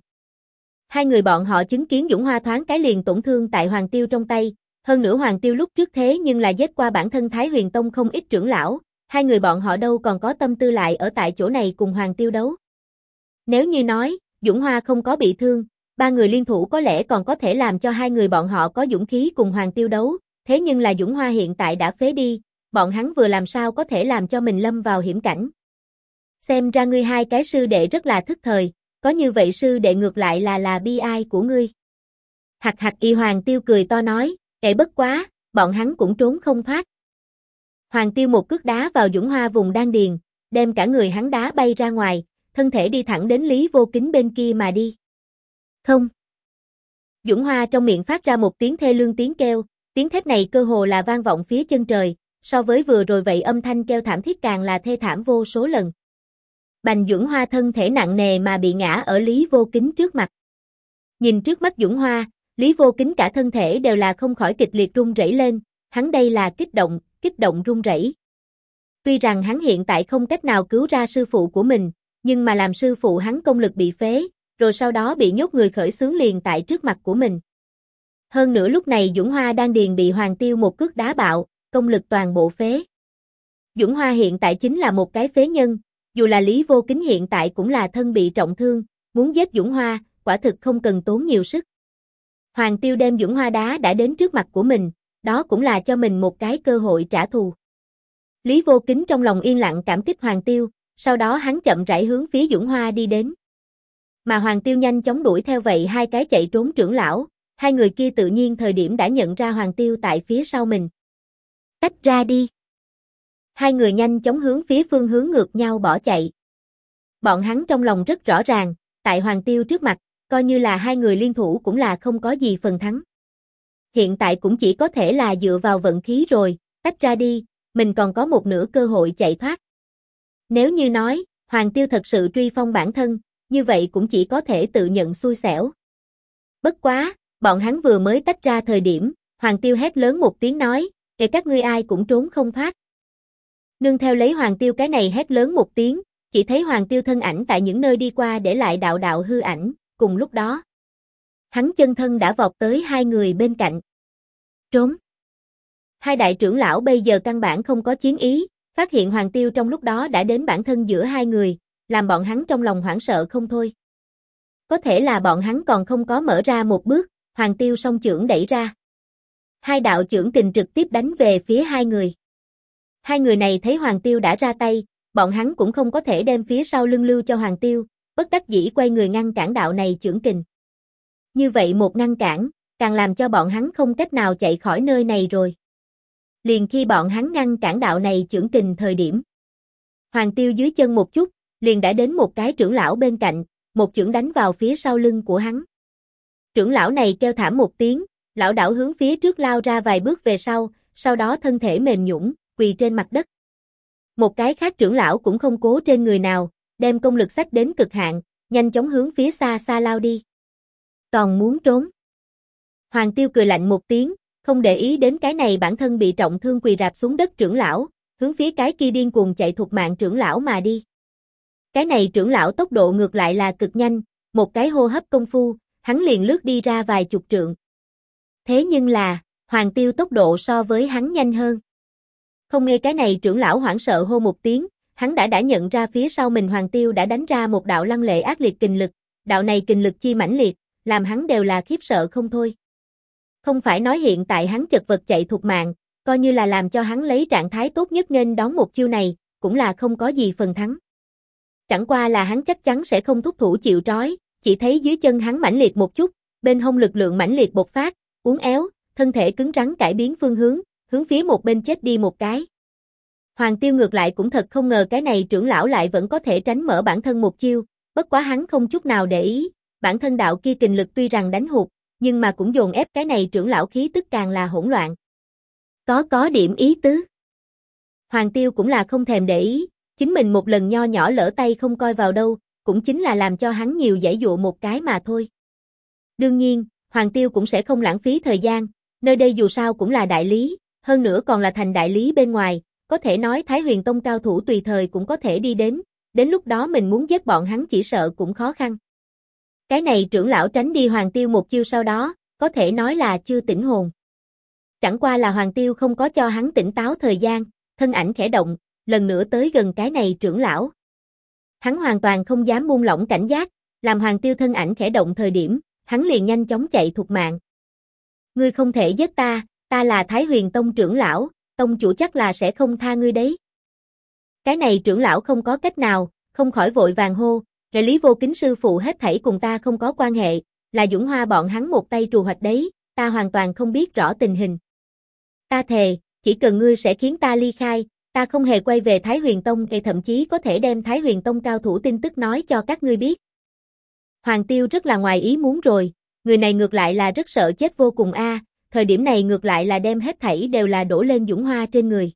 A: Hai người bọn họ chứng kiến Duẩn Hoa thoáng cái liền tổn thương tại Hoàng Tiêu trong tay, hơn nữa Hoàng Tiêu lúc trước thế nhưng là giết qua bản thân Thái Huyền Tông không ít trưởng lão, hai người bọn họ đâu còn có tâm tư lại ở tại chỗ này cùng Hoàng Tiêu đấu. Nếu như nói, Duẩn Hoa không có bị thương, ba người liên thủ có lẽ còn có thể làm cho hai người bọn họ có dũng khí cùng Hoàng Tiêu đấu, thế nhưng là Duẩn Hoa hiện tại đã phế đi, bọn hắn vừa làm sao có thể làm cho mình lâm vào hiểm cảnh. Xem ra ngươi hai cái sư đệ rất là thức thời, có như vậy sư đệ ngược lại là bi ai của ngươi. Hạc hạc y Hoàng Tiêu cười to nói, bất quá, bọn hắn cũng trốn không thoát. Hoàng Tiêu một cước đá vào Duẩn Hoa vùng đan điền, đem cả người hắn đá bay ra ngoài, thân thể đi thẳng đến Lý Vô Kính bên kia mà đi. Không. Duẩn Hoa trong miệng phát ra một tiếng thê lương tiếng kêu, tiếng thét này cơ hồ là vang vọng phía chân trời, so với vừa rồi vậy âm thanh kêu thảm thiết càng là thê thảm vô số lần. Bành Duẩn Hoa thân thể nặng nề mà bị ngã ở Lý Vô Kính trước mặt. Nhìn trước mắt Duẩn Hoa, Lý Vô Kính cả thân thể đều là không khỏi kịch liệt run rẩy lên, hắn đây là kích động run rẩy. Tuy rằng hắn hiện tại không cách nào cứu ra sư phụ của mình, nhưng mà làm sư phụ hắn công lực bị phế, rồi sau đó bị nhốt người khởi xướng liền tại trước mặt của mình. Hơn nữa lúc này Duẩn Hoa đang điền bị Hoàng Tiêu một cước đá bạo, công lực toàn bộ phế. Duẩn Hoa hiện tại chính là một cái phế nhân, dù là Lý Vô Kính hiện tại cũng là thân bị trọng thương, muốn giết Duẩn Hoa, quả thực không cần tốn nhiều sức. Hoàng Tiêu đem Duẩn Hoa đá đã đến trước mặt của mình, đó cũng là cho mình một cái cơ hội trả thù. Lý Vô Kính trong lòng yên lặng cảm kích Hoàng Tiêu, sau đó hắn chậm rãi hướng phía Duẩn Hoa đi đến. Mà Hoàng Tiêu nhanh chóng đuổi theo vậy hai cái chạy trốn trưởng lão, hai người kia tự nhiên thời điểm đã nhận ra Hoàng Tiêu tại phía sau mình. Tách ra đi. Hai người nhanh chóng hướng phía phương hướng ngược nhau bỏ chạy. Bọn hắn trong lòng rất rõ ràng, tại Hoàng Tiêu trước mặt, coi như là hai người liên thủ cũng là không có gì phần thắng. Hiện tại cũng chỉ có thể là dựa vào vận khí rồi, tách ra đi, mình còn có một nửa cơ hội chạy thoát. Nếu như nói, Hoàng Tiêu thật sự truy phong bản thân, như vậy cũng chỉ có thể tự nhận xui xẻo. Bất quá, bọn hắn vừa mới tách ra thời điểm, Hoàng Tiêu hét lớn một tiếng nói, các ngươi ai cũng trốn không thoát. Nương theo lấy Hoàng Tiêu cái này hét lớn một tiếng, chỉ thấy Hoàng Tiêu thân ảnh tại những nơi đi qua để lại đạo đạo hư ảnh, cùng lúc đó. Hắn chân thân đã vọt tới hai người bên cạnh. Trốn! Hai đại trưởng lão bây giờ căn bản không có chiến ý, phát hiện Hoàng Tiêu trong lúc đó đã đến bản thân giữa hai người, làm bọn hắn trong lòng hoảng sợ không thôi. Có thể là bọn hắn còn không có mở ra một bước, Hoàng Tiêu song chưởng đẩy ra. Hai đạo chưởng kình trực tiếp đánh về phía hai người. Hai người này thấy Hoàng Tiêu đã ra tay, bọn hắn cũng không có thể đem phía sau lưng lưu cho Hoàng Tiêu, bất đắc dĩ quay người ngăn cản đạo này chưởng kình. Như vậy một ngăn cản, càng làm cho bọn hắn không cách nào chạy khỏi nơi này rồi. Liền khi bọn hắn ngăn cản đạo này chưởng kình thời điểm. Hoàng Tiêu dưới chân một chút, liền đã đến một cái trưởng lão bên cạnh, một chưởng đánh vào phía sau lưng của hắn. Trưởng lão này kêu thảm một tiếng, lão đảo hướng phía trước lao ra vài bước về sau đó thân thể mềm nhũn, quỳ trên mặt đất. Một cái khác trưởng lão cũng không cố trên người nào, đem công lực xách đến cực hạn, nhanh chóng hướng phía xa xa lao đi. Còn muốn trốn. Hoàng Tiêu cười lạnh một tiếng, không để ý đến cái này bản thân bị trọng thương quỳ rạp xuống đất trưởng lão, hướng phía cái kia điên cuồng chạy thục mạng trưởng lão mà đi. Cái này trưởng lão tốc độ ngược lại là cực nhanh, một cái hô hấp công phu, hắn liền lướt đi ra vài chục trượng. Thế nhưng là, Hoàng Tiêu tốc độ so với hắn nhanh hơn. Không nghe cái này trưởng lão hoảng sợ hô một tiếng, hắn đã nhận ra phía sau mình Hoàng Tiêu đã đánh ra một đạo lăng lệ ác liệt kình lực, đạo này kình lực chi mãnh liệt, làm hắn đều là khiếp sợ không thôi. Không phải nói hiện tại hắn chật vật chạy thục mạng, coi như là làm cho hắn lấy trạng thái tốt nhất nghênh đón một chiêu này, cũng là không có gì phần thắng. Chẳng qua là hắn chắc chắn sẽ không thúc thủ chịu trói, chỉ thấy dưới chân hắn mãnh liệt một chút, bên hông lực lượng mãnh liệt bộc phát, uốn éo, thân thể cứng rắn cải biến phương hướng phía một bên chết đi một cái. Hoàng Tiêu ngược lại cũng thật không ngờ cái này trưởng lão lại vẫn có thể tránh mở bản thân một chiêu, bất quá hắn không chút nào để ý, bản thân đạo kia kình lực tuy rằng đánh hụt, nhưng mà cũng dồn ép cái này trưởng lão khí tức càng là hỗn loạn. Có điểm ý tứ. Hoàng Tiêu cũng là không thèm để ý, chính mình một lần nho nhỏ lỡ tay không coi vào đâu, cũng chính là làm cho hắn nhiều giãy dụa một cái mà thôi. Đương nhiên, Hoàng Tiêu cũng sẽ không lãng phí thời gian, nơi đây dù sao cũng là đại lý, hơn nữa còn là thành đại lý bên ngoài, có thể nói Thái Huyền Tông cao thủ tùy thời cũng có thể đi đến lúc đó mình muốn giết bọn hắn chỉ sợ cũng khó khăn. Cái này trưởng lão tránh đi Hoàng Tiêu một chiêu sau đó, có thể nói là chưa tỉnh hồn. Chẳng qua là Hoàng Tiêu không có cho hắn tỉnh táo thời gian, thân ảnh khẽ động, lần nữa tới gần cái này trưởng lão. Hắn hoàn toàn không dám buông lỏng cảnh giác, làm Hoàng Tiêu thân ảnh khẽ động thời điểm, hắn liền nhanh chóng chạy thục mạng. Ngươi không thể giết ta, ta là Thái Huyền Tông trưởng lão, tông chủ chắc là sẽ không tha ngươi đấy. Cái này trưởng lão không có cách nào, không khỏi vội vàng hô, hệ Lý Vô Kính sư phụ hết thảy cùng ta không có quan hệ, là Dũng Hoa bọn hắn một tay trù hoạch đấy, ta hoàn toàn không biết rõ tình hình. Ta thề, chỉ cần ngươi sẽ khiến ta ly khai, ta không hề quay về Thái Huyền Tông, thậm chí có thể đem Thái Huyền Tông cao thủ tin tức nói cho các ngươi biết. Hoàng Tiêu rất là ngoài ý muốn rồi, người này ngược lại là rất sợ chết vô cùng thời điểm này ngược lại là đem hết thảy đều là đổ lên Dũng Hoa trên người.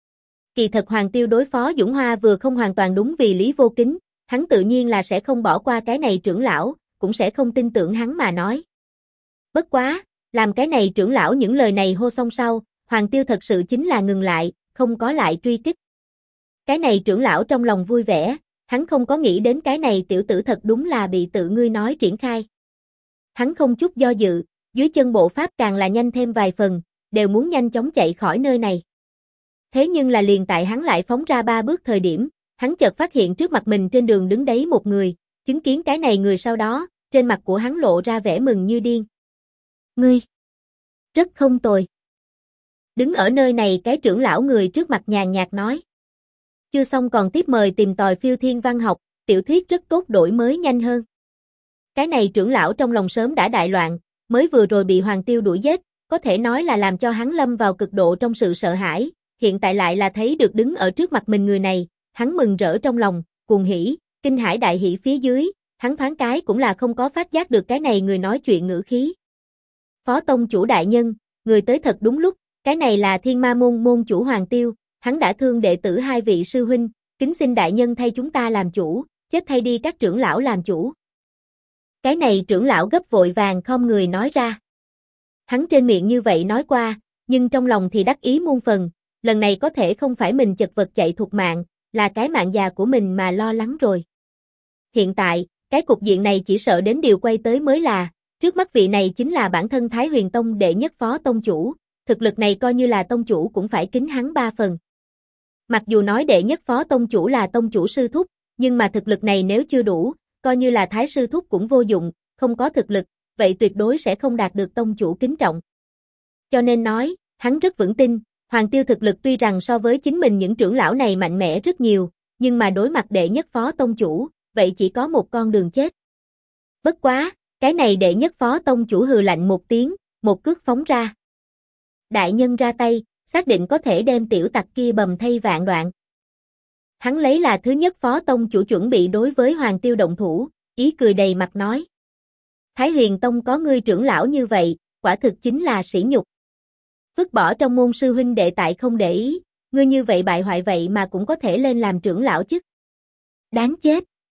A: Kỳ thật Hoàng Tiêu đối phó Dũng Hoa vừa không hoàn toàn đúng vì Lý Vô Kính, hắn tự nhiên là sẽ không bỏ qua cái này trưởng lão, cũng sẽ không tin tưởng hắn mà nói. Bất quá, làm cái này trưởng lão những lời này hô xong sau, Hoàng Tiêu thật sự chính là ngừng lại, không có lại truy kích. Cái này trưởng lão trong lòng vui vẻ, hắn không có nghĩ đến cái này tiểu tử thật đúng là bị tự ngươi nói triển khai. Hắn không chút do dự, dưới chân bộ pháp càng là nhanh thêm vài phần, đều muốn nhanh chóng chạy khỏi nơi này. Thế nhưng là liền tại hắn lại phóng ra 3 bước thời điểm, hắn chợt phát hiện trước mặt mình trên đường đứng đấy một người, chứng kiến cái này người sau đó, trên mặt của hắn lộ ra vẻ mừng như điên. Ngươi! Rất không tồi. Đứng ở nơi này cái trưởng lão người trước mặt nhàn nhạt nói. Chưa xong còn tiếp mời tìm tòi phiêu thiên văn học, tiểu thuyết rất tốt đổi mới nhanh hơn. Cái này trưởng lão trong lòng sớm đã đại loạn, mới vừa rồi bị Hoàng Tiêu đuổi giết, có thể nói là làm cho hắn lâm vào cực độ trong sự sợ hãi, hiện tại lại là thấy được đứng ở trước mặt mình người này, hắn mừng rỡ trong lòng, cuồng hỉ, kinh hãi đại hỉ phía dưới, hắn thoáng cái cũng là không có phát giác được cái này người nói chuyện ngữ khí. Phó tông chủ đại nhân, người tới thật đúng lúc, cái này là Thiên Ma môn môn chủ Hoàng Tiêu, hắn đã thương đệ tử 2 vị sư huynh, kính xin đại nhân thay chúng ta làm chủ, chết thay đi các trưởng lão làm chủ. Cái này trưởng lão gấp vội vàng khom người nói ra. Hắn trên miệng như vậy nói qua, nhưng trong lòng thì đắc ý muôn phần, lần này có thể không phải mình chật vật chạy thục mạng, là cái mạng già của mình mà lo lắng rồi. Hiện tại, cái cục diện này chỉ sợ đến điều quay tới mới là, trước mắt vị này chính là bản thân Thái Huyền Tông đệ nhất phó tông chủ, thực lực này coi như là tông chủ cũng phải kính hắn 3 phần. Mặc dù nói đệ nhất phó tông chủ là tông chủ sư thúc, nhưng mà thực lực này nếu chưa đủ, coi như là thái sư thúc cũng vô dụng, không có thực lực, vậy tuyệt đối sẽ không đạt được tông chủ kính trọng. Cho nên nói, hắn rất vững tin, Hoàng Tiêu thực lực tuy rằng so với chính mình những trưởng lão này mạnh mẽ rất nhiều, nhưng mà đối mặt đệ nhất phó tông chủ, vậy chỉ có một con đường chết. Bất quá, cái này đệ nhất phó tông chủ hừ lạnh một tiếng, một cước phóng ra. Đại nhân ra tay, xác định có thể đem tiểu tặc kia bầm thây vạn đoạn. Hắn lấy là thứ nhất phó tông chủ chuẩn bị đối với Hoàng Tiêu động thủ, ý cười đầy mặt nói. Thái Huyền Tông có ngươi trưởng lão như vậy, quả thực chính là sỉ nhục. Vứt bỏ trong môn sư huynh đệ tại không để ý, ngươi như vậy bại hoại vậy mà cũng có thể lên làm trưởng lão chứ. Đáng chết.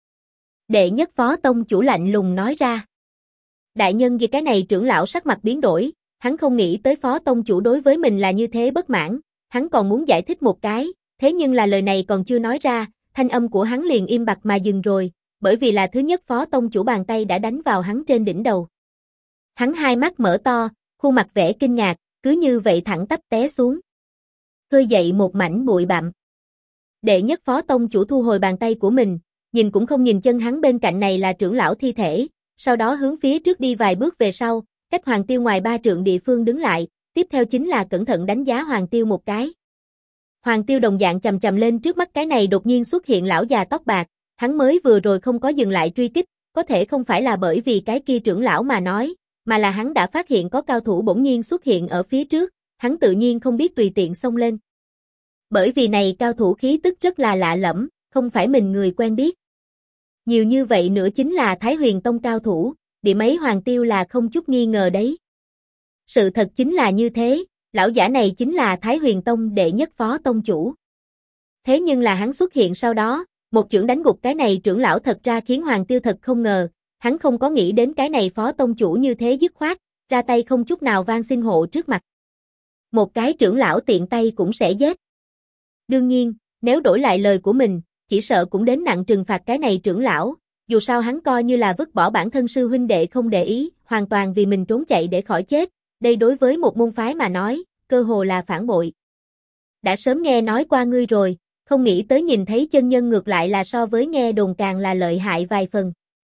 A: Đệ nhất phó tông chủ lạnh lùng nói ra. Đại nhân vì cái này trưởng lão sắc mặt biến đổi, hắn không nghĩ tới phó tông chủ đối với mình là như thế bất mãn, hắn còn muốn giải thích một cái, thế nhưng là lời này còn chưa nói ra, thanh âm của hắn liền im bặt mà dừng rồi, bởi vì là thứ nhất phó tông chủ bàn tay đã đánh vào hắn trên đỉnh đầu. Hắn hai mắt mở to, khuôn mặt vẻ kinh ngạc, cứ như vậy thẳng tắp té xuống. Khơi dậy một mảnh bụi bặm. Đệ nhất phó tông chủ thu hồi bàn tay của mình, nhìn cũng không nhìn chân hắn bên cạnh này là trưởng lão thi thể, sau đó hướng phía trước đi vài bước về sau, cách Hoàng Tiêu ngoài 3 trượng địa phương đứng lại, tiếp theo chính là cẩn thận đánh giá Hoàng Tiêu một cái. Hoàng Tiêu đồng dạng chầm chầm lên trước mắt cái này đột nhiên xuất hiện lão già tóc bạc, hắn mới vừa rồi không có dừng lại truy kích, có thể không phải là bởi vì cái kia trưởng lão mà nói, mà là hắn đã phát hiện có cao thủ bỗng nhiên xuất hiện ở phía trước, hắn tự nhiên không biết tùy tiện xông lên. Bởi vì này cao thủ khí tức rất là lạ lẫm, không phải mình người quen biết. Nhiều như vậy nữa chính là Thái Huyền Tông cao thủ, điểm ấy Hoàng Tiêu là không chút nghi ngờ đấy. Sự thật chính là như thế, lão giả này chính là Thái Huyền Tông đệ nhất phó tông chủ. Thế nhưng là hắn xuất hiện sau đó, một chưởng đánh gục cái này trưởng lão thật ra khiến Hoàng Tiêu thật không ngờ, hắn không có nghĩ đến cái này phó tông chủ như thế dứt khoát, ra tay không chút nào van xin hộ trước mặt. Một cái trưởng lão tiện tay cũng sẽ giết. Đương nhiên, nếu đổi lại lời của mình, chỉ sợ cũng đến nặng trừng phạt cái này trưởng lão, dù sao hắn coi như là vứt bỏ bản thân sư huynh đệ không để ý, hoàn toàn vì mình trốn chạy để khỏi chết, đây đối với một môn phái mà nói, cơ hồ là phản bội. Đã sớm nghe nói qua ngươi rồi, không nghĩ tới nhìn thấy chân nhân ngược lại là so với nghe đồn càng là lợi hại vài phần.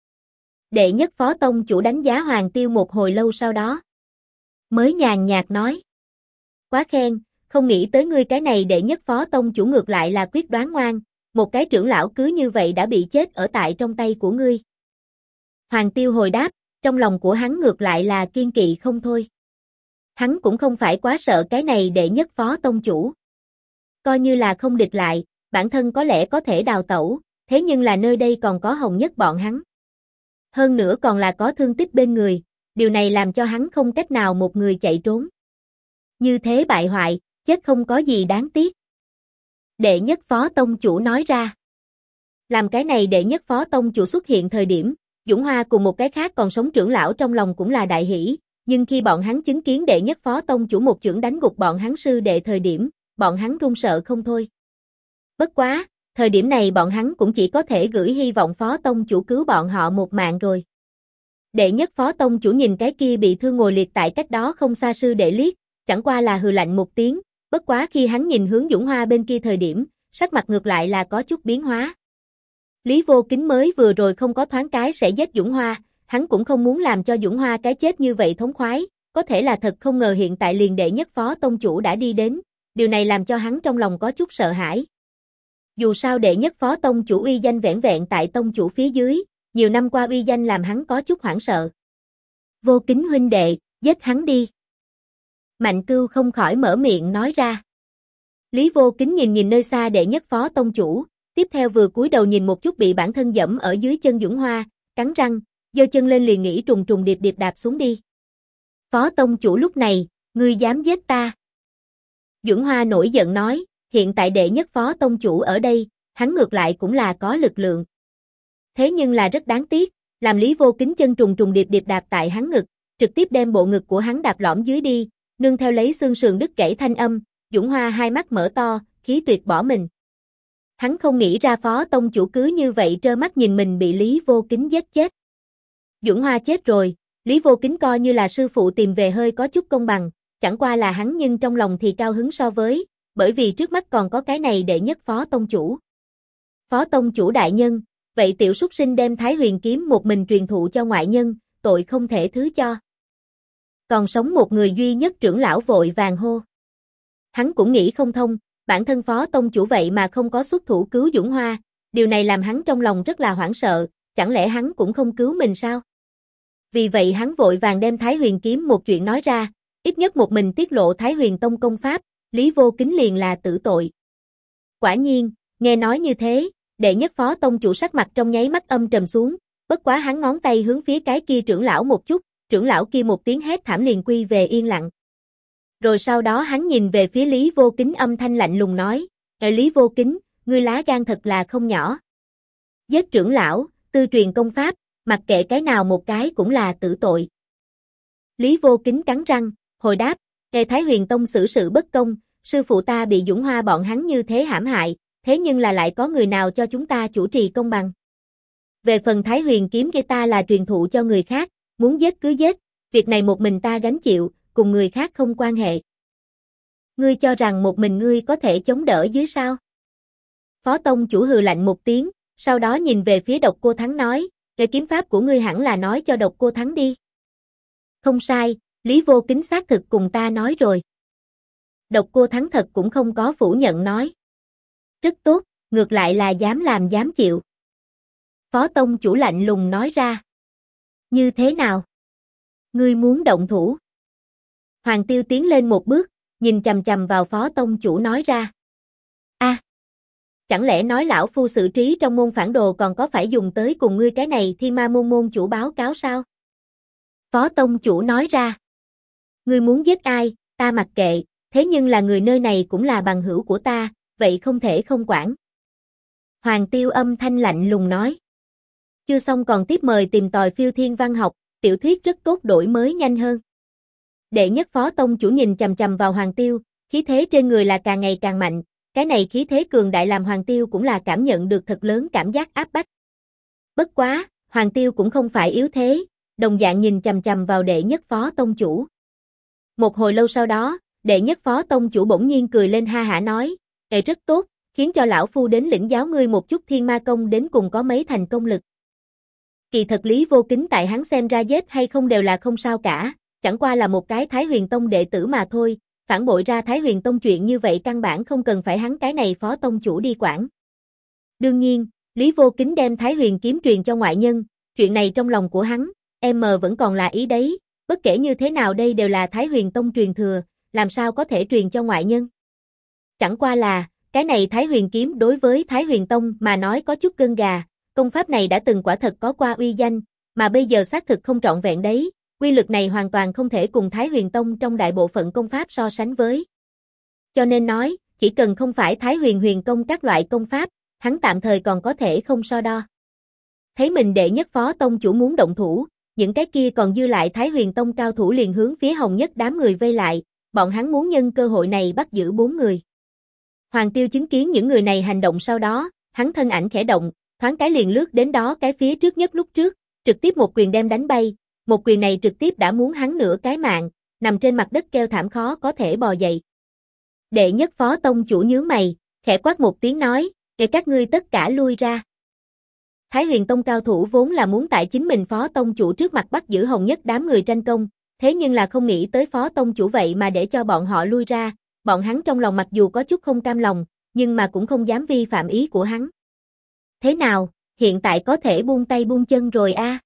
A: Đệ nhất phó tông chủ đánh giá Hoàng Tiêu một hồi lâu sau đó, mới nhàn nhạt nói. Quá khen, không nghĩ tới ngươi cái này đệ nhất phó tông chủ ngược lại là quyết đoán ngoan, một cái trưởng lão cứ như vậy đã bị chết ở tại trong tay của ngươi. Hoàng Tiêu hồi đáp, trong lòng của hắn ngược lại là kiên kỵ không thôi. Hắn cũng không phải quá sợ cái này đệ nhất phó tông chủ. Coi như là không địch lại, bản thân có lẽ có thể đào tẩu, thế nhưng là nơi đây còn có Hồng Nhất bọn hắn. Hơn nữa còn là có thương tích bên người, điều này làm cho hắn không cách nào một người chạy trốn. Như thế bại hoại, chết không có gì đáng tiếc. Đệ nhất phó tông chủ nói ra. Làm cái này đệ nhất phó tông chủ xuất hiện thời điểm, Dũng Hoa cùng một cái khác còn sống trưởng lão trong lòng cũng là đại hỷ, nhưng khi bọn hắn chứng kiến đệ nhất phó tông chủ một chưởng đánh gục bọn hắn sư đệ thời điểm, bọn hắn run sợ không thôi. Bất quá, thời điểm này bọn hắn cũng chỉ có thể gửi hy vọng phó tông chủ cứu bọn họ một mạng rồi. Đệ nhất phó tông chủ nhìn cái kia bị thương ngồi liệt tại cách đó không xa sư đệ liếc, chẳng qua là hừ lạnh một tiếng, bất quá khi hắn nhìn hướng Dũng Hoa bên kia thời điểm, sắc mặt ngược lại là có chút biến hóa. Lý Vô Kính mới vừa rồi không có thoáng cái sẽ giết Dũng Hoa, hắn cũng không muốn làm cho Dũng Hoa cái chết như vậy thống khoái, có thể là thật không ngờ hiện tại liền đệ nhất phó tông chủ đã đi đến, điều này làm cho hắn trong lòng có chút sợ hãi. Dù sao đệ nhất phó tông chủ uy danh vẻn vẹn tại tông chủ phía dưới, nhiều năm qua uy danh làm hắn có chút hoảng sợ. Vô Kính huynh đệ, giết hắn đi. Mạnh Cưu không khỏi mở miệng nói ra. Lý Vô Kính nhìn nhìn nơi xa đệ nhất phó tông chủ, tiếp theo vừa cúi đầu nhìn một chút bị bản thân dẫm ở dưới chân Dũng Hoa, cắn răng, giơ chân lên liền nghĩ trùng trùng điệp điệp đạp xuống đi. Phó tông chủ lúc này, ngươi dám giết ta? Dũng Hoa nổi giận nói, hiện tại đệ nhất phó tông chủ ở đây, hắn ngược lại cũng là có lực lượng. Thế nhưng là rất đáng tiếc, làm Lý Vô Kính chân trùng trùng điệp điệp đạp tại hắn ngực, trực tiếp đem bộ ngực của hắn đạp lõm dưới đi, nương theo lấy xương sườn đứt gãy thanh âm, Dũng Hoa hai mắt mở to, khí tuyệt bỏ mình. Hắn không nghĩ ra phó tông chủ cứ như vậy trơ mắt nhìn mình bị Lý Vô Kính giết chết. Duẩn Hoa chết rồi, Lý Vô Kính coi như là sư phụ tìm về hơi có chút công bằng, chẳng qua là hắn nhưng trong lòng thì cao hứng so với, bởi vì trước mắt còn có cái này đệ nhất phó tông chủ. Phó tông chủ đại nhân, vậy tiểu súc sinh đem Thái Huyền kiếm một mình truyền thụ cho ngoại nhân, tội không thể thứ cho. Còn sống một người duy nhất trưởng lão vội vàng hô. Hắn cũng nghĩ không thông, bản thân phó tông chủ vậy mà không có xuất thủ cứu Duẩn Hoa, điều này làm hắn trong lòng rất là hoảng sợ, chẳng lẽ hắn cũng không cứu mình sao? Vì vậy hắn vội vàng đem Thái Huyền kiếm một chuyện nói ra, ít nhất một mình tiết lộ Thái Huyền tông công pháp, Lý Vô Kính liền là tử tội. Quả nhiên, nghe nói như thế, đệ nhất phó tông chủ sắc mặt trong nháy mắt âm trầm xuống, bất quá hắn ngón tay hướng phía cái kia trưởng lão một chút, trưởng lão kia một tiếng hét thảm liền quy về yên lặng. Rồi sau đó hắn nhìn về phía Lý Vô Kính âm thanh lạnh lùng nói, Lý Vô Kính, ngươi lá gan thật là không nhỏ. Giết trưởng lão, tư truyền công pháp, mặc kệ cái nào một cái cũng là tử tội. Lý Vô Kính cắn răng, hồi đáp, Thái Huyền tông xử sự bất công, sư phụ ta bị Duẩn Hoa bọn hắn như thế hãm hại, thế nhưng là lại có người nào cho chúng ta chủ trì công bằng. Về phần Thái Huyền kiếm kia ta là truyền thụ cho người khác, muốn giết cứ giết, việc này một mình ta gánh chịu, cùng người khác không quan hệ. Ngươi cho rằng một mình ngươi có thể chống đỡ dưới sao? Phó tông chủ hừ lạnh một tiếng, sau đó nhìn về phía Độc Cô Thắng nói, cái kiếm pháp của ngươi hẳn là nói cho Độc Cô Thắng đi. Không sai, Lý Vô Kính xác thực cùng ta nói rồi. Độc Cô Thắng thật cũng không có phủ nhận nói. Rất tốt, ngược lại là dám làm dám chịu. Phó tông chủ lạnh lùng nói ra. Như thế nào? Ngươi muốn động thủ? Hoàng Tiêu tiến lên một bước, nhìn chằm chằm vào phó tông chủ nói ra. Chẳng lẽ nói lão phu xử trí trong môn phản đồ còn có phải dùng tới cùng ngươi cái này Thiên Ma môn môn chủ báo cáo sao? Phó tông chủ nói ra. Ngươi muốn giết ai, ta mặc kệ, thế nhưng là người nơi này cũng là bằng hữu của ta, vậy không thể không quản. Hoàng Tiêu âm thanh lạnh lùng nói. Chưa xong còn tiếp mời tìm tòi phiêu thiên văn học, tiểu thuyết rất tốt đổi mới nhanh hơn. Đệ nhất phó tông chủ nhìn chằm chằm vào Hoàng Tiêu, khí thế trên người là càng ngày càng mạnh, cái này khí thế cường đại làm Hoàng Tiêu cũng là cảm nhận được thật lớn cảm giác áp bách. Bất quá, Hoàng Tiêu cũng không phải yếu thế, đồng dạng nhìn chằm chằm vào đệ nhất phó tông chủ. Một hồi lâu sau đó, đệ nhất phó tông chủ bỗng nhiên cười lên ha hả nói, rất tốt, khiến cho lão phu đến lĩnh giáo ngươi một chút thiên ma công đến cùng có mấy thành công lực. Kỳ thật Lý Vô Kính tại hắn xem ra giết hay không đều là không sao cả, chẳng qua là một cái Thái Huyền tông đệ tử mà thôi, phản bội ra Thái Huyền tông chuyện như vậy căn bản không cần phải hắn cái này phó tông chủ đi quản. Đương nhiên, Lý Vô Kính đem Thái Huyền kiếm truyền cho ngoại nhân, chuyện này trong lòng của hắn, vẫn còn là ý đấy, bất kể như thế nào đây đều là Thái Huyền tông truyền thừa, làm sao có thể truyền cho ngoại nhân. Chẳng qua là, cái này Thái Huyền kiếm đối với Thái Huyền tông mà nói có chút gân gà, công pháp này đã từng quả thật có qua uy danh, mà bây giờ xác thực không trọn vẹn đấy, quy lực này hoàn toàn không thể cùng Thái Huyền tông trong đại bộ phận công pháp so sánh với. Cho nên nói, chỉ cần không phải Thái Huyền huyền công các loại công pháp, hắn tạm thời còn có thể không so đo. Thấy mình đệ nhất phó tông chủ muốn động thủ, những cái kia còn dư lại Thái Huyền tông cao thủ liền hướng phía Hồng Nhất đám người vây lại, bọn hắn muốn nhân cơ hội này bắt giữ 4 người. Hoàng Tiêu chứng kiến những người này hành động sau đó, hắn thân ảnh khẽ động, thoáng cái liền lướt đến đó cái phía trước nhất lúc trước, trực tiếp một quyền đem đánh bay, một quyền này trực tiếp đã muốn hắn nửa cái mạng, nằm trên mặt đất kêu thảm khó có thể bò dậy. Đệ nhất phó tông chủ nhướng mày, khẽ quát một tiếng nói, để các ngươi tất cả lui ra. Thái Huyền tông cao thủ vốn là muốn tại chính mình phó tông chủ trước mặt bắt giữ Hồng Nhất đám người tranh công, thế nhưng là không nghĩ tới phó tông chủ vậy mà để cho bọn họ lui ra, bọn hắn trong lòng mặc dù có chút không cam lòng, nhưng mà cũng không dám vi phạm ý của hắn. Thế nào, hiện tại có thể buông tay buông chân rồi a?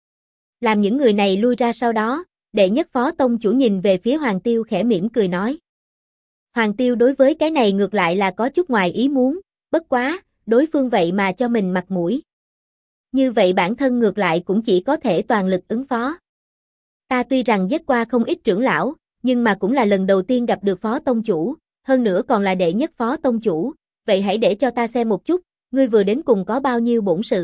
A: Làm những người này lui ra sau đó, đệ nhất phó tông chủ nhìn về phía Hoàng Tiêu khẽ mỉm cười nói. Hoàng Tiêu đối với cái này ngược lại là có chút ngoài ý muốn, bất quá, đối phương vậy mà cho mình mặt mũi. Như vậy bản thân ngược lại cũng chỉ có thể toàn lực ứng phó. Ta tuy rằng giết qua không ít trưởng lão, nhưng mà cũng là lần đầu tiên gặp được phó tông chủ, hơn nữa còn là đệ nhất phó tông chủ, vậy hãy để cho ta xem một chút, ngươi vừa đến cùng có bao nhiêu bổn sự.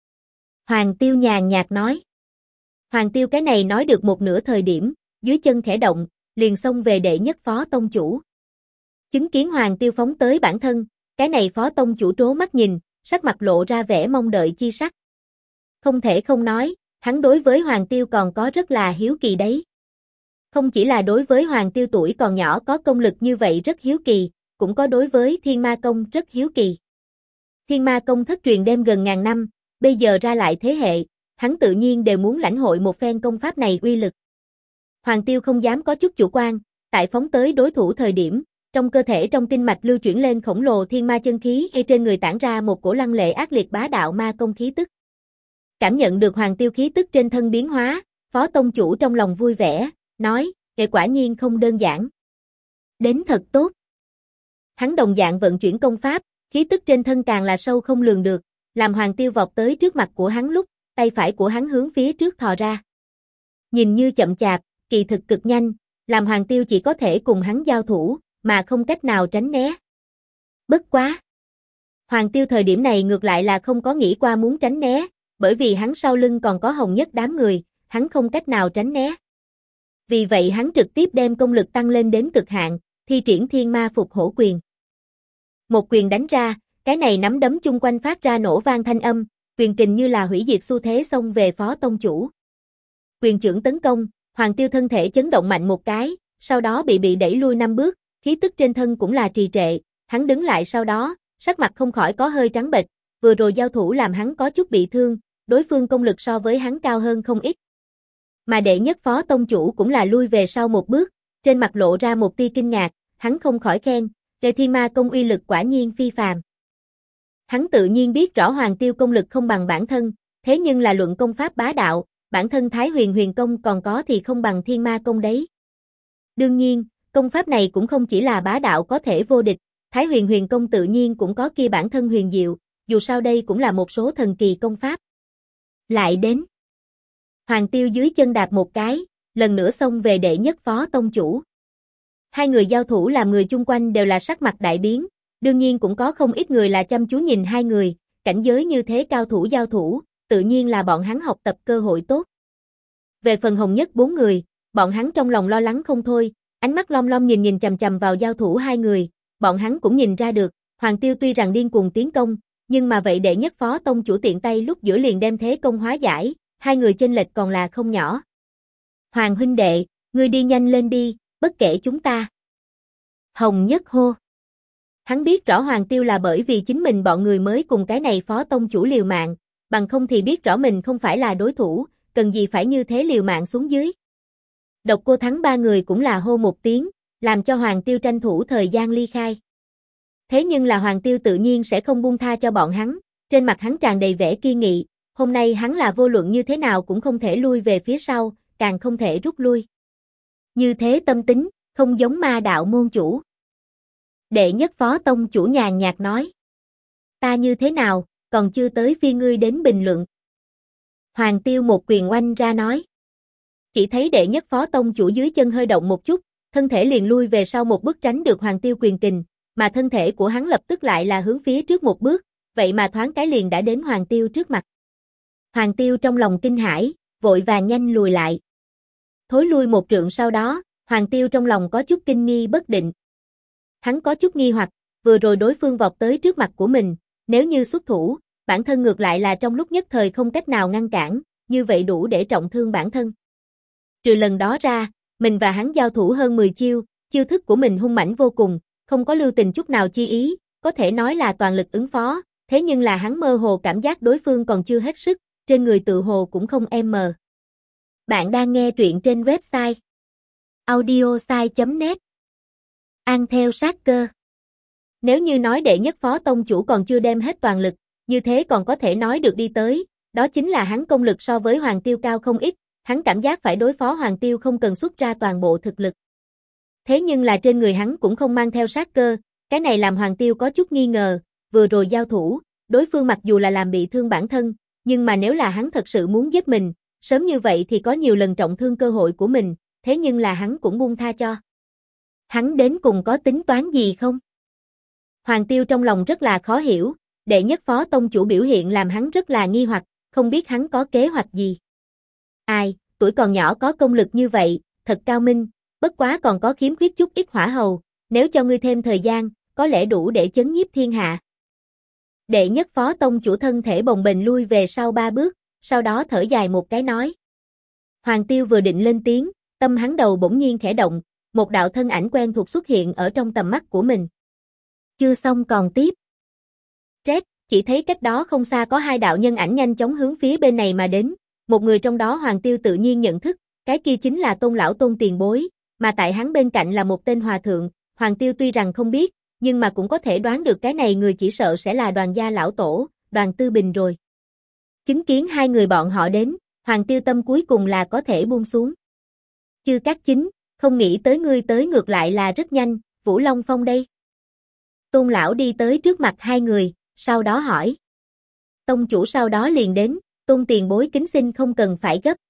A: Hoàng Tiêu nhàn nhạt nói. Hoàng Tiêu cái này nói được một nửa thời điểm, dưới chân khẽ động, liền xông về đệ nhất phó tông chủ. Chứng kiến Hoàng Tiêu phóng tới bản thân, Cái này phó tông chủ trố mắt nhìn, sắc mặt lộ ra vẻ mong đợi chi sắc. Không thể không nói, hắn đối với Hoàng Tiêu còn có rất là hiếu kỳ đấy. Không chỉ là đối với Hoàng Tiêu tuổi còn nhỏ có công lực như vậy rất hiếu kỳ, cũng có đối với Thiên Ma Công rất hiếu kỳ. Thiên Ma Công thất truyền đêm gần ngàn năm, bây giờ ra lại thế hệ, hắn tự nhiên đều muốn lãnh hội một phen công pháp này uy lực. Hoàng Tiêu không dám có chút chủ quan, tại phóng tới đối thủ thời điểm, trong cơ thể trong kinh mạch lưu chuyển lên khổng lồ thiên ma chân khí hay trên người tản ra một cổ lăng lệ ác liệt bá đạo ma công khí tức. Cảm nhận được Hoàng Tiêu khí tức trên thân biến hóa, phó tông chủ trong lòng vui vẻ, nói, quả nhiên không đơn giản. Đến thật tốt. Hắn đồng dạng vận chuyển công pháp, khí tức trên thân càng là sâu không lường được, làm Hoàng Tiêu vọt tới trước mặt của hắn lúc, tay phải của hắn hướng phía trước thò ra. Nhìn như chậm chạp, kỳ thực cực nhanh, làm Hoàng Tiêu chỉ có thể cùng hắn giao thủ, mà không cách nào tránh né. Bất quá. Hoàng Tiêu thời điểm này ngược lại là không có nghĩ qua muốn tránh né, bởi vì hắn sau lưng còn có Hồng Nhất đám người, hắn không cách nào tránh né. Vì vậy hắn trực tiếp đem công lực tăng lên đến cực hạn, thi triển Thiên Ma Phục Hổ Quyền. Một quyền đánh ra, cái này nắm đấm chung quanh phát ra nổ vang thanh âm, quyền kình như là hủy diệt xu thế xông về phó tông chủ. Quyền chưởng tấn công, Hoàng Tiêu thân thể chấn động mạnh một cái, sau đó bị đẩy lui 5 bước, khí tức trên thân cũng là trì trệ, hắn đứng lại sau đó, sắc mặt không khỏi có hơi trắng bệch, vừa rồi giao thủ làm hắn có chút bị thương, đối phương công lực so với hắn cao hơn không ít. Mà đệ nhất phó tông chủ cũng là lui về sau một bước, trên mặt lộ ra một tia kinh ngạc, hắn không khỏi khen, Thiên Ma Công uy lực quả nhiên phi phàm. Hắn tự nhiên biết rõ Hoàng Tiêu công lực không bằng bản thân, thế nhưng là luận công pháp bá đạo, bản thân Thái Huyền Huyền Công còn có thì không bằng Thiên Ma Công đấy. Đương nhiên, công pháp này cũng không chỉ là bá đạo có thể vô địch, Thái Huyền Huyền Công tự nhiên cũng có kia bản thân huyền diệu, dù sao đây cũng là một số thần kỳ công pháp. Lại đến. Hoàng Tiêu dưới chân đạp một cái, lần nữa xông về đệ nhất phó tông chủ. Hai người giao thủ làm người chung quanh đều là sắc mặt đại biến, đương nhiên cũng có không ít người là chăm chú nhìn hai người, cảnh giới như thế cao thủ giao thủ, tự nhiên là bọn hắn học tập cơ hội tốt. Về phần Hồng Nhất 4 người, bọn hắn trong lòng lo lắng không thôi, ánh mắt long long nhìn chằm chằm vào giao thủ hai người, bọn hắn cũng nhìn ra được, Hoàng Tiêu tuy rằng điên cuồng tiến công, nhưng mà vậy đệ nhất phó tông chủ tiện tay lúc giữa liền đem thế công hóa giải, hai người chênh lệch còn là không nhỏ. Hoàng huynh đệ, ngươi đi nhanh lên đi, bất kể chúng ta. Hồng Nhất hô. Hắn biết rõ Hoàng Tiêu là bởi vì chính mình bọn người mới cùng cái này phó tông chủ liều mạng, bằng không thì biết rõ mình không phải là đối thủ, cần gì phải như thế liều mạng xuống dưới. Độc Cô Thắng ba người cũng là hô một tiếng, làm cho Hoàng Tiêu tranh thủ thời gian ly khai. Thế nhưng là Hoàng Tiêu tự nhiên sẽ không buông tha cho bọn hắn, trên mặt hắn tràn đầy vẻ kiên nghị, hôm nay hắn là vô luận như thế nào cũng không thể lui về phía sau, càng không thể rút lui. Như thế tâm tính, không giống Ma Đạo môn chủ. Đệ nhất phó tông chủ nhàn nhạt nói. Ta như thế nào, còn chưa tới phiên ngươi đến bình luận. Hoàng Tiêu một quyền oanh ra nói. Chỉ thấy đệ nhất phó tông chủ dưới chân hơi động một chút, thân thể liền lui về sau một bước tránh được Hoàng Tiêu quyền kình, mà thân thể của hắn lập tức lại là hướng phía trước một bước, vậy mà thoáng cái liền đã đến Hoàng Tiêu trước mặt. Hoàng Tiêu trong lòng kinh hãi, vội vàng nhanh lùi lại. Thối lui một trượng sau đó, Hoàng Tiêu trong lòng có chút kinh nghi bất định. Hắn có chút nghi hoặc, vừa rồi đối phương vọt tới trước mặt của mình, nếu như xuất thủ, bản thân ngược lại là trong lúc nhất thời không cách nào ngăn cản, như vậy đủ để trọng thương bản thân. Trừ lần đó ra, mình và hắn giao thủ hơn 10 chiêu, chiêu thức của mình hung mãnh vô cùng, không có lưu tình chút nào chi ý, có thể nói là toàn lực ứng phó, thế nhưng là hắn mơ hồ cảm giác đối phương còn chưa hết sức, trên người tự hồ cũng không mờ. Bạn đang nghe truyện trên website audiosai.net. An theo sát cơ. Nếu như nói đệ nhất phó tông chủ còn chưa đem hết toàn lực, như thế còn có thể nói được đi tới, đó chính là hắn công lực so với Hoàng Tiêu cao không ít, hắn cảm giác phải đối phó Hoàng Tiêu không cần xuất ra toàn bộ thực lực. Thế nhưng là trên người hắn cũng không mang theo sát cơ, cái này làm Hoàng Tiêu có chút nghi ngờ, vừa rồi giao thủ, đối phương mặc dù là làm bị thương bản thân, nhưng mà nếu là hắn thật sự muốn giết mình, sớm như vậy thì có nhiều lần trọng thương cơ hội của mình, thế nhưng là hắn cũng buông tha cho. Hắn đến cùng có tính toán gì không? Hoàng Tiêu trong lòng rất là khó hiểu, đệ nhất phó tông chủ biểu hiện làm hắn rất là nghi hoặc, không biết hắn có kế hoạch gì. Ai, tuổi còn nhỏ có công lực như vậy, thật cao minh, bất quá còn có khiếm khuyết chút ít hỏa hầu, nếu cho ngươi thêm thời gian, có lẽ đủ để chấn nhiếp thiên hạ. Đệ nhất phó tông chủ thân thể bồng bềnh lui về sau 3 bước, sau đó thở dài một cái nói. Hoàng Tiêu vừa định lên tiếng, tâm hắn đầu bỗng nhiên khẽ động, một đạo thân ảnh quen thuộc xuất hiện ở trong tầm mắt của mình. Chưa xong còn tiếp. Rét, chỉ thấy cách đó không xa có 2 đạo nhân ảnh nhanh chóng hướng phía bên này mà đến, một người trong đó Hoàng Tiêu tự nhiên nhận thức, cái kia chính là Tôn lão Tôn tiền bối, mà tại hắn bên cạnh là một tên hòa thượng, Hoàng Tiêu tuy rằng không biết, nhưng mà cũng có thể đoán được cái này người chỉ sợ sẽ là Đoàn gia lão tổ, Đoàn Tư Bình rồi. Chứng kiến 2 người bọn họ đến, Hoàng Tiêu tâm cuối cùng là có thể buông xuống. Chư Cát Chính, không nghĩ tới ngươi tới ngược lại là rất nhanh, Vũ Long Phong đây. Tôn lão đi tới trước mặt 2 người, sau đó hỏi. Tông chủ sau đó liền đến, Tôn tiền bối kính xin không cần phải gấp.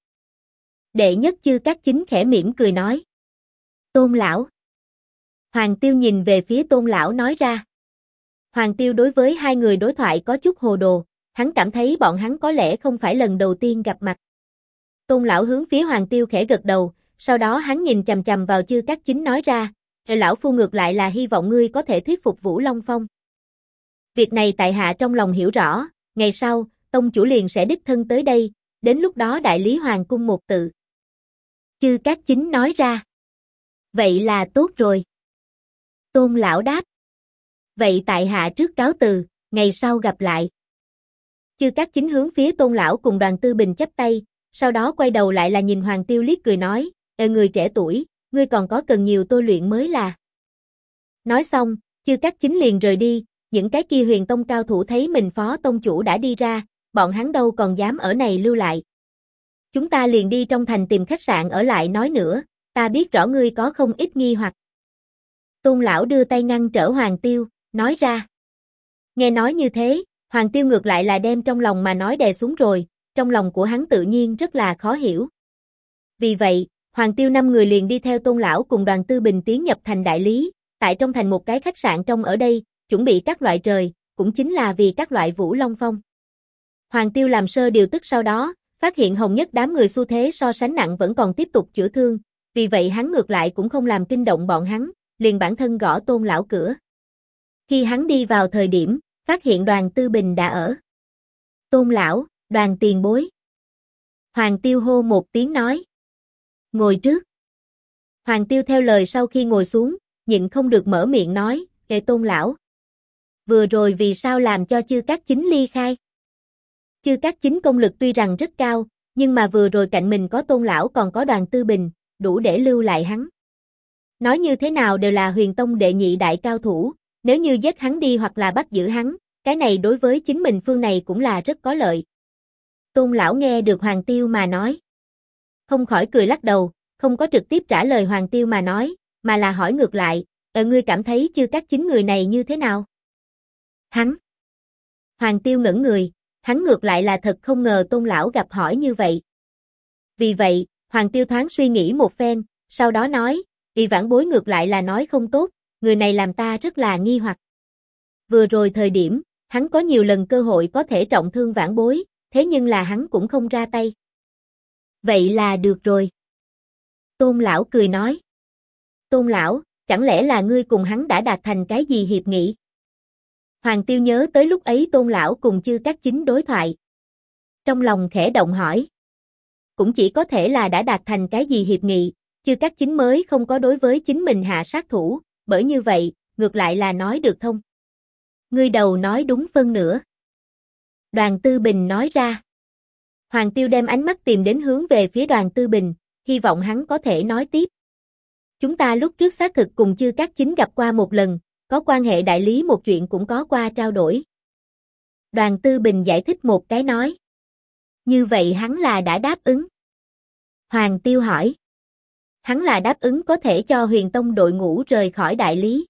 A: Đệ nhất Chư Cát Chính khẽ mỉm cười nói. Tôn lão. Hoàng Tiêu nhìn về phía Tôn lão nói ra. Hoàng Tiêu đối với 2 người đối thoại có chút hồ đồ, hắn cảm thấy bọn hắn có lẽ không phải lần đầu tiên gặp mặt. Tôn lão hướng phía Hoàng Tiêu khẽ gật đầu, sau đó hắn nhìn chằm chằm vào Chư Cát Chính nói ra, lão phu ngược lại là hy vọng ngươi có thể thuyết phục Vũ Long Phong. Việc này tại hạ trong lòng hiểu rõ, ngày sau, tông chủ liền sẽ đích thân tới đây, đến lúc đó đại lý hoàng cung một tự. Chư Cát Chính nói ra. Vậy là tốt rồi. Tôn lão đáp. Vậy tại hạ trước cáo từ, ngày sau gặp lại. Chư Cát Chính hướng phía Tôn lão cùng Đoàn Tư Bình chắp tay, sau đó quay đầu lại là nhìn Hoàng Tiêu liếc cười nói, người trẻ tuổi, ngươi còn có cần nhiều tôi luyện mới là. Nói xong, Chư Cát Chính liền rời đi, những cái kia huyền tông cao thủ thấy mình phó tông chủ đã đi ra, bọn hắn đâu còn dám ở này lưu lại. Chúng ta liền đi trong thành tìm khách sạn ở lại nói nữa, ta biết rõ ngươi có không ít nghi hoặc. Tôn lão đưa tay ngăn trở Hoàng Tiêu, nói ra. Nghe nói như thế, Hoàng Tiêu ngược lại là đem trong lòng mà nói đè xuống rồi, trong lòng của hắn tự nhiên rất là khó hiểu. Vì vậy, Hoàng Tiêu 5 người liền đi theo Tôn lão cùng Đoàn Tư Bình tiến nhập thành đại lý, tại trong thành một cái khách sạn trong ở đây, chuẩn bị các loại trời, cũng chính là vì các loại Vũ Long Phong. Hoàng Tiêu làm sơ điều tức sau đó, phát hiện Hồng Nhất đám người xu thế so sánh nặng vẫn còn tiếp tục chữa thương, vì vậy hắn ngược lại cũng không làm kinh động bọn hắn, liền bản thân gõ Tôn lão cửa. Khi hắn đi vào thời điểm, phát hiện Đoàn Tư Bình đã ở. Tôn lão, Đoàn tiền bối. Hoàng Tiêu hô một tiếng nói. Ngồi trước. Hoàng Tiêu theo lời sau khi ngồi xuống, nhịn không được mở miệng nói, Tôn lão. Vừa rồi vì sao làm cho Chư Cát Chính ly khai? Chư Cát Chính công lực tuy rằng rất cao, nhưng mà vừa rồi cạnh mình có Tôn lão còn có Đoàn Tư Bình, đủ để lưu lại hắn. Nói như thế nào đều là huyền tông đệ nhị đại cao thủ, nếu như giết hắn đi hoặc là bắt giữ hắn, cái này đối với chính mình phương này cũng là rất có lợi. Tôn lão nghe được Hoàng Tiêu mà nói. Không khỏi cười lắc đầu, không có trực tiếp trả lời Hoàng Tiêu mà nói, mà là hỏi ngược lại, ngươi cảm thấy Chư Cát Chính người này như thế nào? Hắn. Hoàng Tiêu ngẩn người, hắn ngược lại là thật không ngờ Tôn lão gặp hỏi như vậy. Vì vậy, Hoàng Tiêu thoáng suy nghĩ một phen, sau đó nói, vãn bối ngược lại là nói không tốt, người này làm ta rất là nghi hoặc. Vừa rồi thời điểm, hắn có nhiều lần cơ hội có thể trọng thương vãn bối, thế nhưng là hắn cũng không ra tay. Vậy là được rồi. Tôn lão cười nói. Tôn lão, chẳng lẽ là ngươi cùng hắn đã đạt thành cái gì hiệp nghị? Hoàng Tiêu nhớ tới lúc ấy Tôn lão cùng Chư Cát Chính đối thoại. Trong lòng khẽ động hỏi. Cũng chỉ có thể là đã đạt thành cái gì hiệp nghị, Chư Cát Chính mới không có đối với chính mình hạ sát thủ, bởi như vậy, ngược lại là nói được thông. Ngươi đầu nói đúng phân nửa. Đoàn Tư Bình nói ra. Hoàng Tiêu đem ánh mắt tìm đến hướng về phía Đoàn Tư Bình, hy vọng hắn có thể nói tiếp. Chúng ta lúc trước xác thực cùng Chư Cát Chính gặp qua một lần, có quan hệ đại lý một chuyện cũng có qua trao đổi. Đoàn Tư Bình giải thích một cái nói. Như vậy hắn là đã đáp ứng. Hoàng Tiêu hỏi. Hắn là đáp ứng có thể cho Huyền Tông đội ngũ rời khỏi đại lý.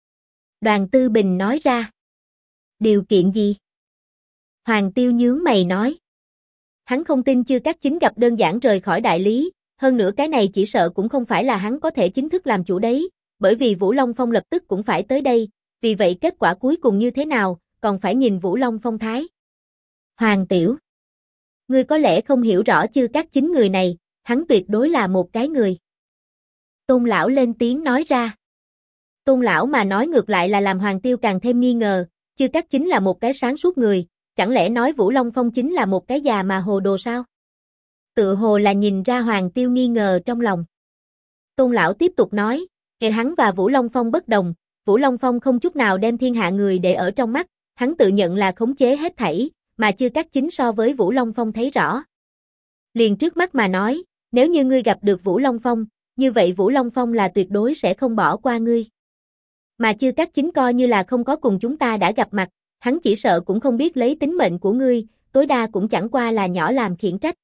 A: Đoàn Tư Bình nói ra. Điều kiện gì? Hoàng Tiêu nhướng mày nói. Hắn không tin Chư Cát Chính gặp đơn giản rời khỏi đại lý, hơn nữa cái này chỉ sợ cũng không phải là hắn có thể chính thức làm chủ đấy, bởi vì Vũ Long Phong lập tức cũng phải tới đây, vì vậy kết quả cuối cùng như thế nào, còn phải nhìn Vũ Long Phong thái. Hoàng Tiểu, ngươi có lẽ không hiểu rõ Chư Cát Chính người này, hắn tuyệt đối là một cái người. Tôn lão lên tiếng nói ra. Tôn lão mà nói ngược lại là làm Hoàng Tiêu càng thêm nghi ngờ, Chư Cát chính là một cái sáng suốt người, chẳng lẽ nói Vũ Long Phong chính là một cái già mà hồ đồ sao? Tự hồ là nhìn ra Hoàng Tiêu nghi ngờ trong lòng. Tôn lão tiếp tục nói, hắn và Vũ Long Phong bất đồng, Vũ Long Phong không chút nào đem thiên hạ người để ở trong mắt, hắn tự nhận là khống chế hết thảy, mà Chư Cát chính so với Vũ Long Phong thấy rõ. Liền trước mắt mà nói, nếu như ngươi gặp được Vũ Long Phong, như vậy Vũ Long Phong là tuyệt đối sẽ không bỏ qua ngươi. Mà Chư Cát chính coi như là không có cùng chúng ta đã gặp mặt, hắn chỉ sợ cũng không biết lấy tính mệnh của ngươi, tối đa cũng chẳng qua là nhỏ làm khiển trách.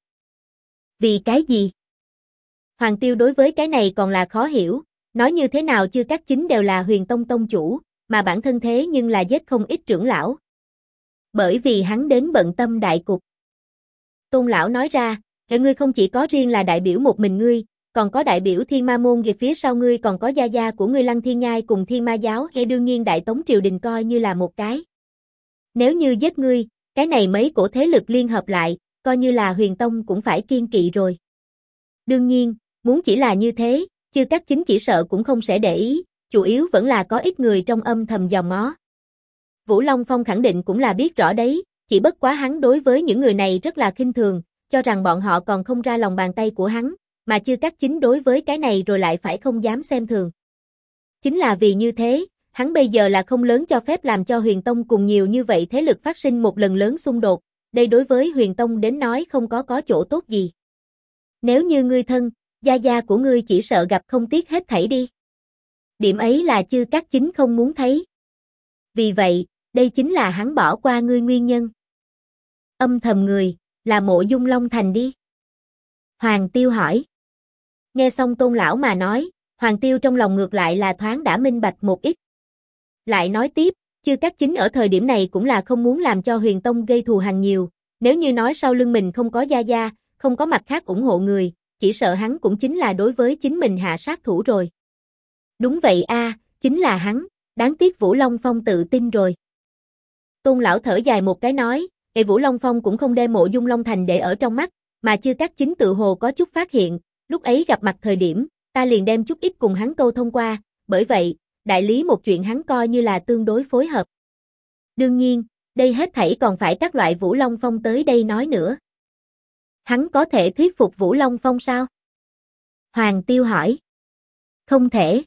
A: Vì cái gì? Hoàng Tiêu đối với cái này còn là khó hiểu, nói như thế nào Chư Cát chính đều là Huyền Tông tông chủ, mà bản thân thế nhưng là giết không ít trưởng lão. Bởi vì hắn đến bận tâm đại cục. Tôn lão nói ra, ngươi không chỉ có riêng là đại biểu một mình ngươi, còn có đại biểu Thiên Ma môn, về phía sau ngươi còn có gia gia của ngươi Lăng Thiên Nhai cùng Thiên Ma giáo, đương nhiên Đại Tống triều đình coi như là một cái. Nếu như giết ngươi, cái này mấy cổ thế lực liên hợp lại, coi như là Huyền Tông cũng phải kiên kỵ rồi. Đương nhiên, muốn chỉ là như thế, Chư Cát chính chỉ sợ cũng không sẽ để ý, chủ yếu vẫn là có ít người trong âm thầm dòm ngó. Vũ Long Phong khẳng định cũng là biết rõ đấy, chỉ bất quá hắn đối với những người này rất là khinh thường, cho rằng bọn họ còn không ra lòng bàn tay của hắn, mà Chư Cát chính đối với cái này rồi lại phải không dám xem thường. Chính là vì như thế, hắn bây giờ là không lớn cho phép làm cho Huyền Tông cùng nhiều như vậy thế lực phát sinh một lần lớn xung đột, đây đối với Huyền Tông đến nói không có chỗ tốt gì. Nếu như ngươi thân, gia gia của ngươi chỉ sợ gặp không tiếc hết thảy đi. Điểm ấy là Chư Cát chính không muốn thấy. Vì vậy, đây chính là hắn bỏ qua ngươi nguyên nhân. Âm thầm người, là Mộ Dung Long Thành đi. Hoàng Tiêu hỏi. Nghe xong Tôn lão mà nói, Hoàng Tiêu trong lòng ngược lại là thoáng đã minh bạch một ít. Lại nói tiếp, Chư Cát chính ở thời điểm này cũng là không muốn làm cho Huyền Tông gây thù hằn nhiều, nếu như nói sau lưng mình không có gia gia, không có mặt khác ủng hộ người, chỉ sợ hắn cũng chính là đối với chính mình hạ sát thủ rồi. Đúng vậy a, chính là hắn, đáng tiếc Vũ Long Phong tự tin rồi. Tôn lão thở dài một cái nói, Vũ Long Phong cũng không đem Mộ Dung Long Thành để ở trong mắt, mà Chư Cát chính tự hồ có chút phát hiện, lúc ấy gặp mặt thời điểm, ta liền đem chút ít cùng hắn câu thông qua, bởi vậy, đại lý một chuyện hắn coi như là tương đối phối hợp. Đương nhiên, đây hết thảy còn phải các loại Vũ Long Phong tới đây nói nữa. Hắn có thể thuyết phục Vũ Long Phong sao? Hoàng Tiêu hỏi. Không thể.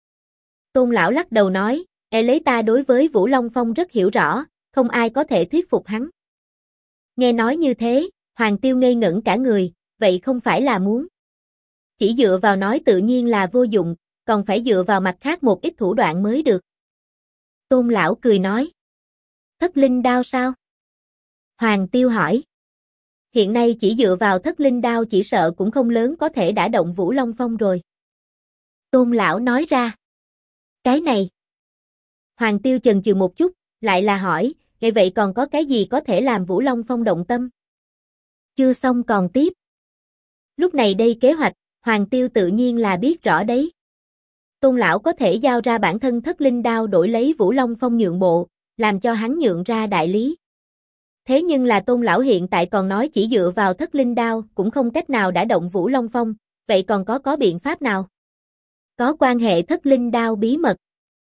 A: Tôn lão lắc đầu nói, lấy ta đối với Vũ Long Phong rất hiểu rõ, không ai có thể thuyết phục hắn. Nghe nói như thế, Hoàng Tiêu ngây ngẩn cả người, vậy không phải là muốn. Chỉ dựa vào nói tự nhiên là vô dụng, còn phải dựa vào mặt khác một ít thủ đoạn mới được. Tôn lão cười nói. Thất linh đao sao? Hoàng Tiêu hỏi. Hiện nay chỉ dựa vào thất linh đao chỉ sợ cũng không lớn có thể đả động Vũ Long Phong rồi. Tôn lão nói ra. Cái này. Hoàng Tiêu chần chừ một chút, lại là hỏi, vậy còn có cái gì có thể làm Vũ Long Phong động tâm? Chưa xong còn tiếp. Lúc này đây kế hoạch, Hoàng Tiêu tự nhiên là biết rõ đấy. Tôn lão có thể giao ra bản thân thất linh đao đổi lấy Vũ Long Phong nhượng bộ, làm cho hắn nhượng ra đại lý. Thế nhưng là Tôn lão hiện tại còn nói chỉ dựa vào thất linh đao cũng không cách nào đả động Vũ Long Phong, vậy còn có biện pháp nào? Có quan hệ thất linh đao bí mật.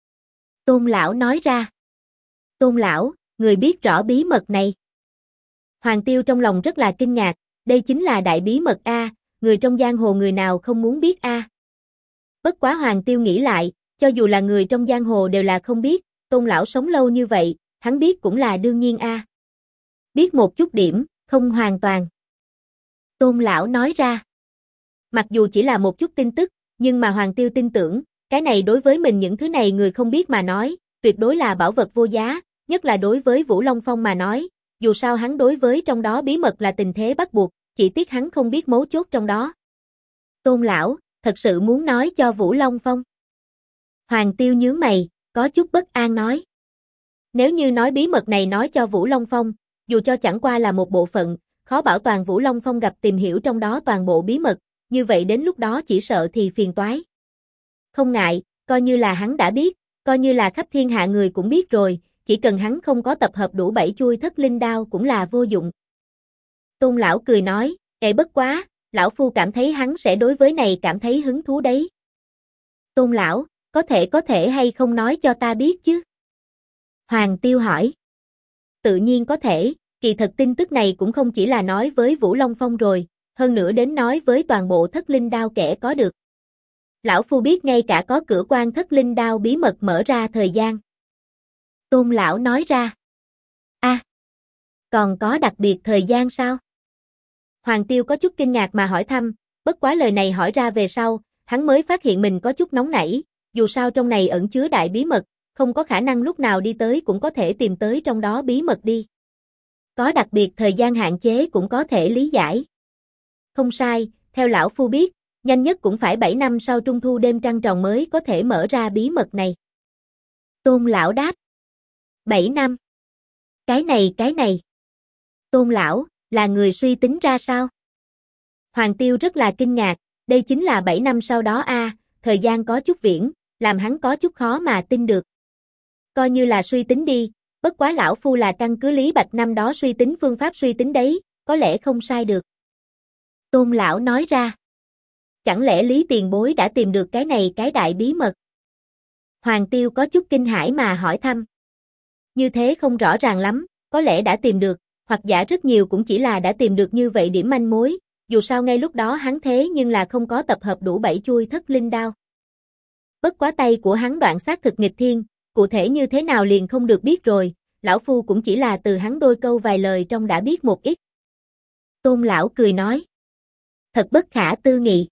A: Tôn lão nói ra. Tôn lão, người biết rõ bí mật này. Hoàng Tiêu trong lòng rất là kinh ngạc, đây chính là đại bí mật a, người trong giang hồ người nào không muốn biết a. Bất quá Hoàng Tiêu nghĩ lại, cho dù là người trong giang hồ đều là không biết, Tôn lão sống lâu như vậy, hắn biết cũng là đương nhiên a. Biết một chút điểm, không hoàn toàn. Tôn lão nói ra. Mặc dù chỉ là một chút tin tức, nhưng mà Hoàng Tiêu tin tưởng, cái này đối với mình những thứ này người không biết mà nói, tuyệt đối là bảo vật vô giá, nhất là đối với Vũ Long Phong mà nói, dù sao hắn đối với trong đó bí mật là tình thế bắt buộc, chỉ tiếc hắn không biết mấu chốt trong đó. Tôn lão, thật sự muốn nói cho Vũ Long Phong. Hoàng Tiêu nhướng mày, có chút bất an nói. Nếu như nói bí mật này nói cho Vũ Long Phong, dù cho chẳng qua là một bộ phận, khó bảo toàn Vũ Long Phong gặp tìm hiểu trong đó toàn bộ bí mật, như vậy đến lúc đó chỉ sợ thì phiền toái. Không ngại, coi như là hắn đã biết, coi như là khắp thiên hạ người cũng biết rồi, chỉ cần hắn không có tập hợp đủ 7 chuôi thất linh đao cũng là vô dụng. Tôn lão cười nói, bất quá, lão phu cảm thấy hắn sẽ đối với này cảm thấy hứng thú đấy. Tôn lão, Có thể hay không nói cho ta biết chứ? Hoàng Tiêu hỏi. Tự nhiên có thể, kỳ thật tin tức này cũng không chỉ là nói với Vũ Long Phong rồi, hơn nữa đến nói với toàn bộ Thất Linh Đao kẻ có được. Lão Phu biết ngay cả có cửa quan Thất Linh Đao bí mật mở ra thời gian. Tôn lão nói ra. Còn có đặc biệt thời gian sao? Hoàng Tiêu có chút kinh ngạc mà hỏi thăm, bất quá lời này hỏi ra về sau, hắn mới phát hiện mình có chút nóng nảy, dù sao trong này ẩn chứa đại bí mật, không có khả năng lúc nào đi tới cũng có thể tìm tới trong đó bí mật đi. Có đặc biệt thời gian hạn chế cũng có thể lý giải. Không sai, theo lão Phu biết, nhanh nhất cũng phải 7 năm sau Trung Thu đêm trăng tròn mới có thể mở ra bí mật này. Tôn lão đáp. 7 năm. Cái này. Tôn lão, là người suy tính ra sao? Hoàng Tiêu rất là kinh ngạc, đây chính là 7 năm sau đó thời gian có chút viễn, làm hắn có chút khó mà tin được. Coi như là suy tính đi, bất quá lão Phu là căn cứ Lý Bạch năm đó suy tính phương pháp suy tính đấy, có lẽ không sai được. Tôn lão nói ra. Chẳng lẽ Lý tiền bối đã tìm được cái này cái đại bí mật? Hoàng Tiêu có chút kinh hãi mà hỏi thăm. Như thế không rõ ràng lắm, có lẽ đã tìm được, hoặc giả rất nhiều cũng chỉ là đã tìm được như vậy điểm manh mối, dù sao ngay lúc đó hắn thế nhưng là không có tập hợp đủ 7 chuôi Thất Linh Đao. Bất quá tay của hắn đoạn xác thực nghịch thiên, cụ thể như thế nào liền không được biết rồi, lão Phu cũng chỉ là từ hắn đôi câu vài lời trong đã biết một ít. Tôn lão cười nói. Thật bất khả tư nghị.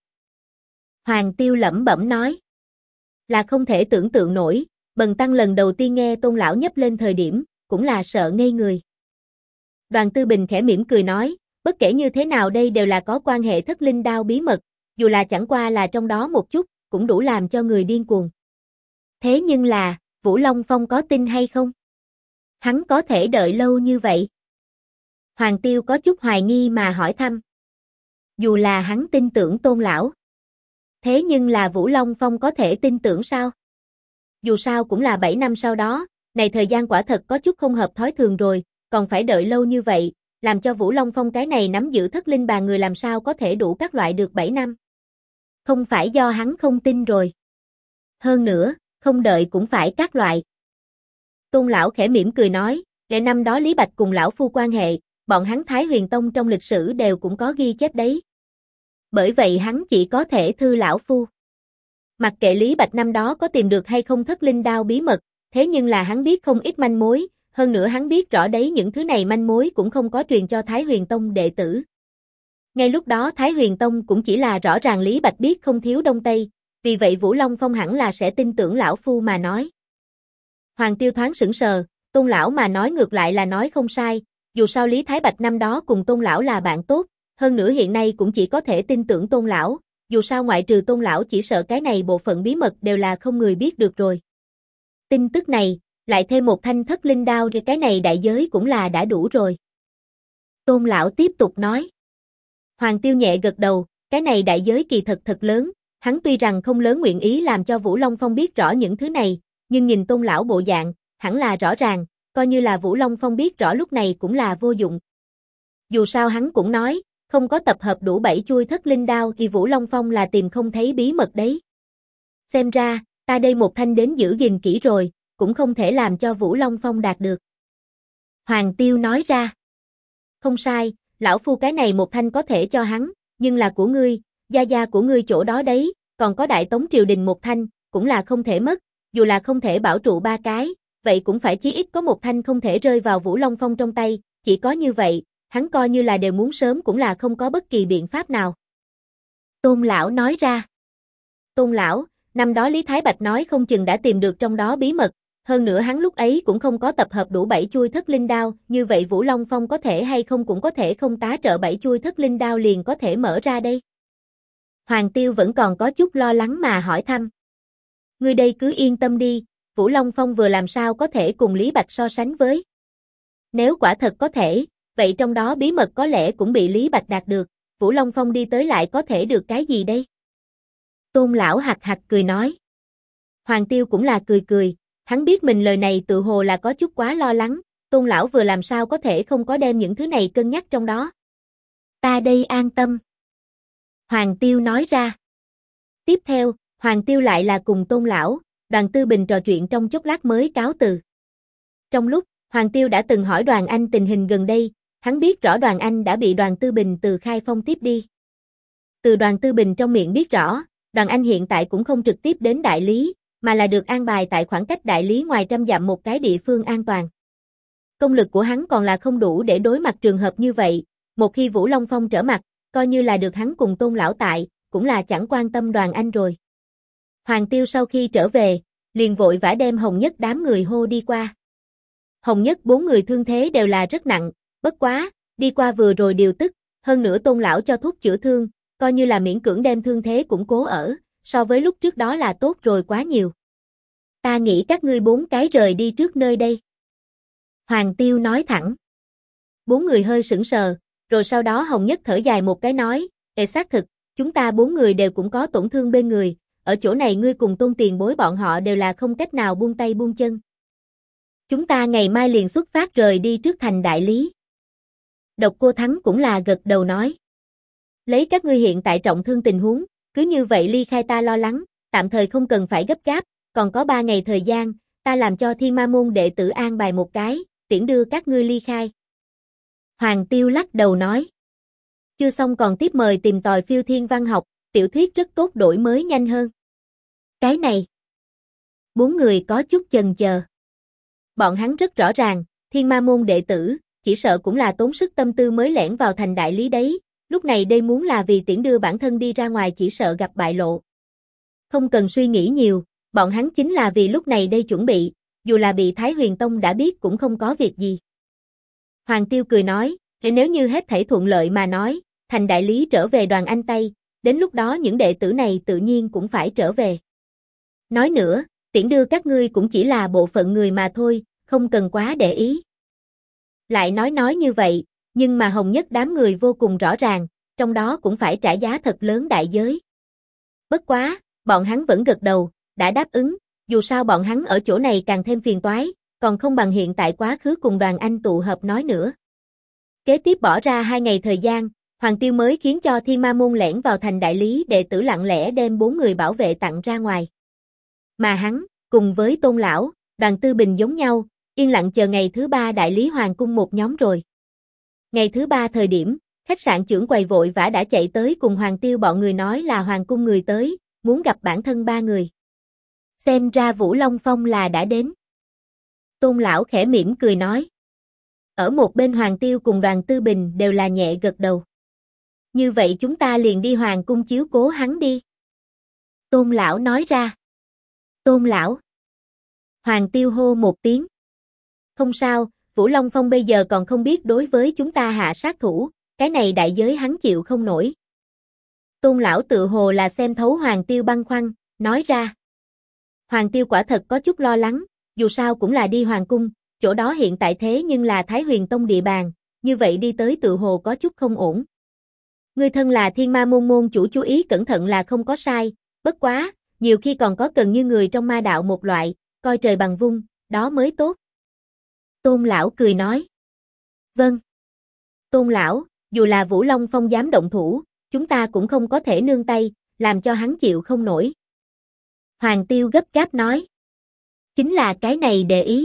A: Hoàng Tiêu lẩm bẩm nói. Là không thể tưởng tượng nổi, Bần Tăng lần đầu tiên nghe Tôn lão nhấp lên thời điểm, cũng là sợ ngây người. Đoàn Tư Bình khẽ mỉm cười nói, bất kể như thế nào đây đều là có quan hệ Thất Linh Đao bí mật, dù là chẳng qua là trong đó một chút, cũng đủ làm cho người điên cuồng. Thế nhưng là, Vũ Long Phong có tin hay không? Hắn có thể đợi lâu như vậy? Hoàng Tiêu có chút hoài nghi mà hỏi thăm. Dù là hắn tin tưởng Tôn lão. Thế nhưng là Vũ Long Phong có thể tin tưởng sao? Dù sao cũng là 7 năm sau đó, này thời gian quả thật có chút không hợp thói thường rồi, còn phải đợi lâu như vậy, làm cho Vũ Long Phong cái này nắm giữ Thất Linh bàn người làm sao có thể đủ các loại được 7 năm. Không phải do hắn không tin rồi. Hơn nữa, không đợi cũng phải các loại. Tôn lão khẽ mỉm cười nói, để năm đó Lý Bạch cùng lão Phu quan hệ, bọn hắn Thái Huyền Tông trong lịch sử đều cũng có ghi chép đấy. Bởi vậy hắn chỉ có thể thư lão Phu. Mặc kệ Lý Bạch năm đó có tìm được hay không Thất Linh Đao bí mật, thế nhưng là hắn biết không ít manh mối, hơn nữa hắn biết rõ đấy những thứ này manh mối cũng không có truyền cho Thái Huyền Tông đệ tử. Ngay lúc đó Thái Huyền Tông cũng chỉ là rõ ràng Lý Bạch biết không thiếu Đông Tây, vì vậy Vũ Long Phong hẳn là sẽ tin tưởng lão Phu mà nói. Hoàng Tiêu thoáng sững sờ, Tôn lão mà nói ngược lại là nói không sai, dù sao Lý Thái Bạch năm đó cùng Tôn lão là bạn tốt, hơn nữa hiện nay cũng chỉ có thể tin tưởng Tôn lão, dù sao ngoại trừ Tôn lão chỉ sợ cái này bộ phận bí mật đều là không người biết được rồi. Tin tức này, lại thêm một thanh Thất Linh Đao thì cái này đại giới cũng là đã đủ rồi. Tôn lão tiếp tục nói. Hoàng Tiêu nhẹ gật đầu, cái này đại giới kỳ thật lớn, hắn tuy rằng không lớn nguyện ý làm cho Vũ Long Phong biết rõ những thứ này, nhưng nhìn Tôn lão bộ dạng, hẳn là rõ ràng, coi như là Vũ Long Phong biết rõ lúc này cũng là vô dụng. Dù sao hắn cũng nói, không có tập hợp đủ 7 chuôi Thất Linh Đao thì Vũ Long Phong là tìm không thấy bí mật đấy. Xem ra, ta đây một thanh đến giữ gìn kỹ rồi, cũng không thể làm cho Vũ Long Phong đạt được. Hoàng Tiêu nói ra. Không sai, lão Phu cái này một thanh có thể cho hắn, nhưng là của ngươi, gia của ngươi chỗ đó đấy, còn có Đại Tống triều đình một thanh, cũng là không thể mất, dù là không thể bảo trụ 3 cái, vậy cũng phải chí ít có một thanh không thể rơi vào Vũ Long Phong trong tay, chỉ có như vậy, hắn coi như là đều muốn sớm cũng là không có bất kỳ biện pháp nào. Tôn lão nói ra. Tôn lão, năm đó Lý Thái Bạch nói không chừng đã tìm được trong đó bí mật, hơn nữa hắn lúc ấy cũng không có tập hợp đủ 7 chuôi Thất Linh Đao, như vậy Vũ Long Phong có thể hay không cũng có thể không tá trợ 7 chuôi Thất Linh Đao liền có thể mở ra đây. Hoàng Tiêu vẫn còn có chút lo lắng mà hỏi thăm. Ngươi đây cứ yên tâm đi, Vũ Long Phong vừa làm sao có thể cùng Lý Bạch so sánh với. Nếu quả thật có thể, vậy trong đó bí mật có lẽ cũng bị Lý Bạch đạt được, Vũ Long Phong đi tới lại có thể được cái gì đây? Tôn lão hạc hạc cười nói. Hoàng Tiêu cũng là cười, hắn biết mình lời này tự hồ là có chút quá lo lắng, Tôn lão vừa làm sao có thể không có đem những thứ này cân nhắc trong đó. Ta đây an tâm. Hoàng Tiêu nói ra. Tiếp theo, Hoàng Tiêu lại là cùng Tôn lão, Đoàn Tư Bình trò chuyện trong chốc lát mới cáo từ. Trong lúc, Hoàng Tiêu đã từng hỏi Đoàn Anh tình hình gần đây, hắn biết rõ Đoàn Anh đã bị Đoàn Tư Bình từ Khai Phong tiếp đi. Từ Đoàn Tư Bình trong miệng biết rõ, Đoàn Anh hiện tại cũng không trực tiếp đến đại lý, mà là được an bài tại khoảng cách đại lý ngoài trăm dặm một cái địa phương an toàn. Công lực của hắn còn là không đủ để đối mặt trường hợp như vậy, một khi Vũ Long Phong trở mặt, coi như là được hắn cùng Tôn lão tại, cũng là chẳng quan tâm Đoàn Anh rồi. Hoàng Tiêu sau khi trở về, liền vội vã đem Hồng Nhất đám người hô đi qua. Hồng Nhất 4 người thương thế đều là rất nặng, bất quá, đi qua vừa rồi điều tức, hơn nữa Tôn lão cho thuốc chữa thương, coi như là miễn cưỡng đem thương thế củng cố ở, so với lúc trước đó là tốt rồi quá nhiều. Ta nghĩ các ngươi 4 cái rời đi trước nơi đây. Hoàng Tiêu nói thẳng. 4 người hơi sững sờ, rồi sau đó Hồng Nhất thở dài một cái nói, xác thực, chúng ta 4 người đều cũng có tổn thương bên người, ở chỗ này ngươi cùng Tôn tiền bối bọn họ đều là không cách nào buông tay buông chân. Chúng ta ngày mai liền xuất phát rời đi trước thành đại lý. Độc Cô Thắng cũng là gật đầu nói. Lấy các ngươi hiện tại trọng thương tình huống, cứ như vậy ly khai ta lo lắng, tạm thời không cần phải gấp gáp, còn có 3 ngày thời gian, ta làm cho Thiên Ma môn đệ tử an bài một cái, tiễn đưa các ngươi ly khai. Hoàng Tiêu lắc đầu nói. Chưa xong còn tiếp mời tìm tòi phiêu thiên văn học, tiểu thuyết rất tốt đổi mới nhanh hơn. Cái này. 4 người có chút chần chờ. Bọn hắn rất rõ ràng, Thiên Ma môn đệ tử, chỉ sợ cũng là tốn sức tâm tư mới lẻn vào thành đại lý đấy, lúc này đây muốn là vì tiễn đưa bản thân đi ra ngoài chỉ sợ gặp bại lộ. Không cần suy nghĩ nhiều, bọn hắn chính là vì lúc này đây chuẩn bị, dù là bị Thái Huyền Tông đã biết cũng không có việc gì. Hoàng Tiêu cười nói, nếu như hết thảy thuận lợi mà nói, thành đại lý trở về Đoàn Anh tay, đến lúc đó những đệ tử này tự nhiên cũng phải trở về. Nói nữa, tiễn đưa các ngươi cũng chỉ là bộ phận người mà thôi, không cần quá để ý. Lại nói như vậy, nhưng mà Hồng Nhất đám người vô cùng rõ ràng, trong đó cũng phải trả giá thật lớn đại giới. Bất quá, bọn hắn vẫn gật đầu, đã đáp ứng, dù sao bọn hắn ở chỗ này càng thêm phiền toái, còn không bằng hiện tại quá khứ cùng Đoàn Anh tụ hợp nói nữa. Kế tiếp bỏ ra 2 ngày thời gian, Hoàng Tiêu mới khiến cho Thiên Ma môn lẻn vào thành đại lý đệ tử lặng lẽ đem 4 người bảo vệ tặng ra ngoài. Mà hắn, cùng với Tôn lão, Đoàn Tư Bình giống nhau, yên lặng chờ ngày thứ 3 đại lý hoàng cung một nhóm rồi. Ngày thứ 3 thời điểm, khách sạn trưởng quầy vội vã đã chạy tới cùng Hoàng Tiêu bọn người nói là hoàng cung người tới, muốn gặp bản thân 3 người. Xem ra Vũ Long Phong là đã đến. Tôn lão khẽ mỉm cười nói. Ở một bên Hoàng Tiêu cùng Đoàn Tư Bình đều là nhẹ gật đầu. Như vậy chúng ta liền đi hoàng cung chiếu cố hắn đi. Tôn lão nói ra. Tôn lão. Hoàng Tiêu hô một tiếng. Không sao, Vũ Long Phong bây giờ còn không biết đối với chúng ta hạ sát thủ, cái này đại giới hắn chịu không nổi. Tôn lão tự hồ là xem thấu Hoàng Tiêu băn khoăn, nói ra. Hoàng Tiêu quả thật có chút lo lắng, dù sao cũng là đi hoàng cung, chỗ đó hiện tại thế nhưng là Thái Huyền Tông địa bàn, như vậy đi tới tự hồ có chút không ổn. Ngươi thân là Thiên Ma môn môn chủ chú ý cẩn thận là không có sai, bất quá, nhiều khi còn có cần như người trong ma đạo một loại, coi trời bằng vung, đó mới tốt. Tôn lão cười nói. Vâng. Tôn lão, dù là Vũ Long Phong dám động thủ, chúng ta cũng không có thể nương tay, làm cho hắn chịu không nổi. Hoàng Tiêu gấp gáp nói. Chính là cái này để ý.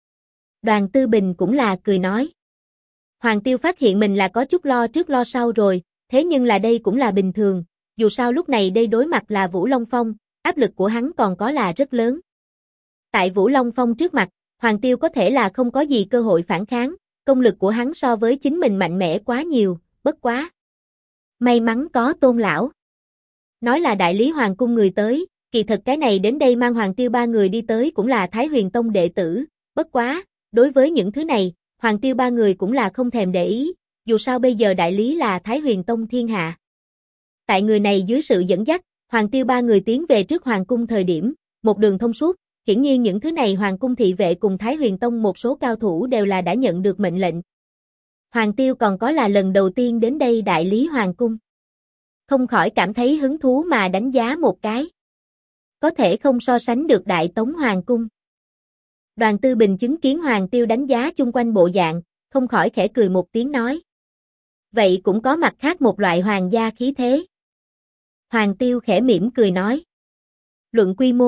A: Đoàn Tư Bình cũng là cười nói. Hoàng Tiêu phát hiện mình là có chút lo trước lo sau rồi, thế nhưng là đây cũng là bình thường, dù sao lúc này đây đối mặt là Vũ Long Phong, áp lực của hắn còn có là rất lớn. Tại Vũ Long Phong trước mặt, Hoàng Tiêu có thể là không có gì cơ hội phản kháng, công lực của hắn so với chính mình mạnh mẽ quá nhiều, bất quá. May mắn có Tôn lão. Nói là đại lý hoàng cung người tới, kỳ thật cái này đến đây mang Hoàng Tiêu 3 người đi tới cũng là Thái Huyền Tông đệ tử, bất quá, đối với những thứ này, Hoàng Tiêu 3 người cũng là không thèm để ý, dù sao bây giờ đại lý là Thái Huyền Tông thiên hạ. Tại người này dưới sự dẫn dắt, Hoàng Tiêu 3 người tiến về trước hoàng cung thời điểm, một đường thông suốt, hiển nhiên những thứ này hoàng cung thị vệ cùng Thái Huyền Tông một số cao thủ đều là đã nhận được mệnh lệnh. Hoàng Tiêu còn có là lần đầu tiên đến đây đại lý hoàng cung. Không khỏi cảm thấy hứng thú mà đánh giá một cái. Có thể không so sánh được Đại Tống hoàng cung. Đoàn Tư Bình chứng kiến Hoàng Tiêu đánh giá chung quanh bộ dạng, không khỏi khẽ cười một tiếng nói. Vậy cũng có mặt khác một loại hoàng gia khí thế. Hoàng Tiêu khẽ mỉm cười nói. Luận quy mô,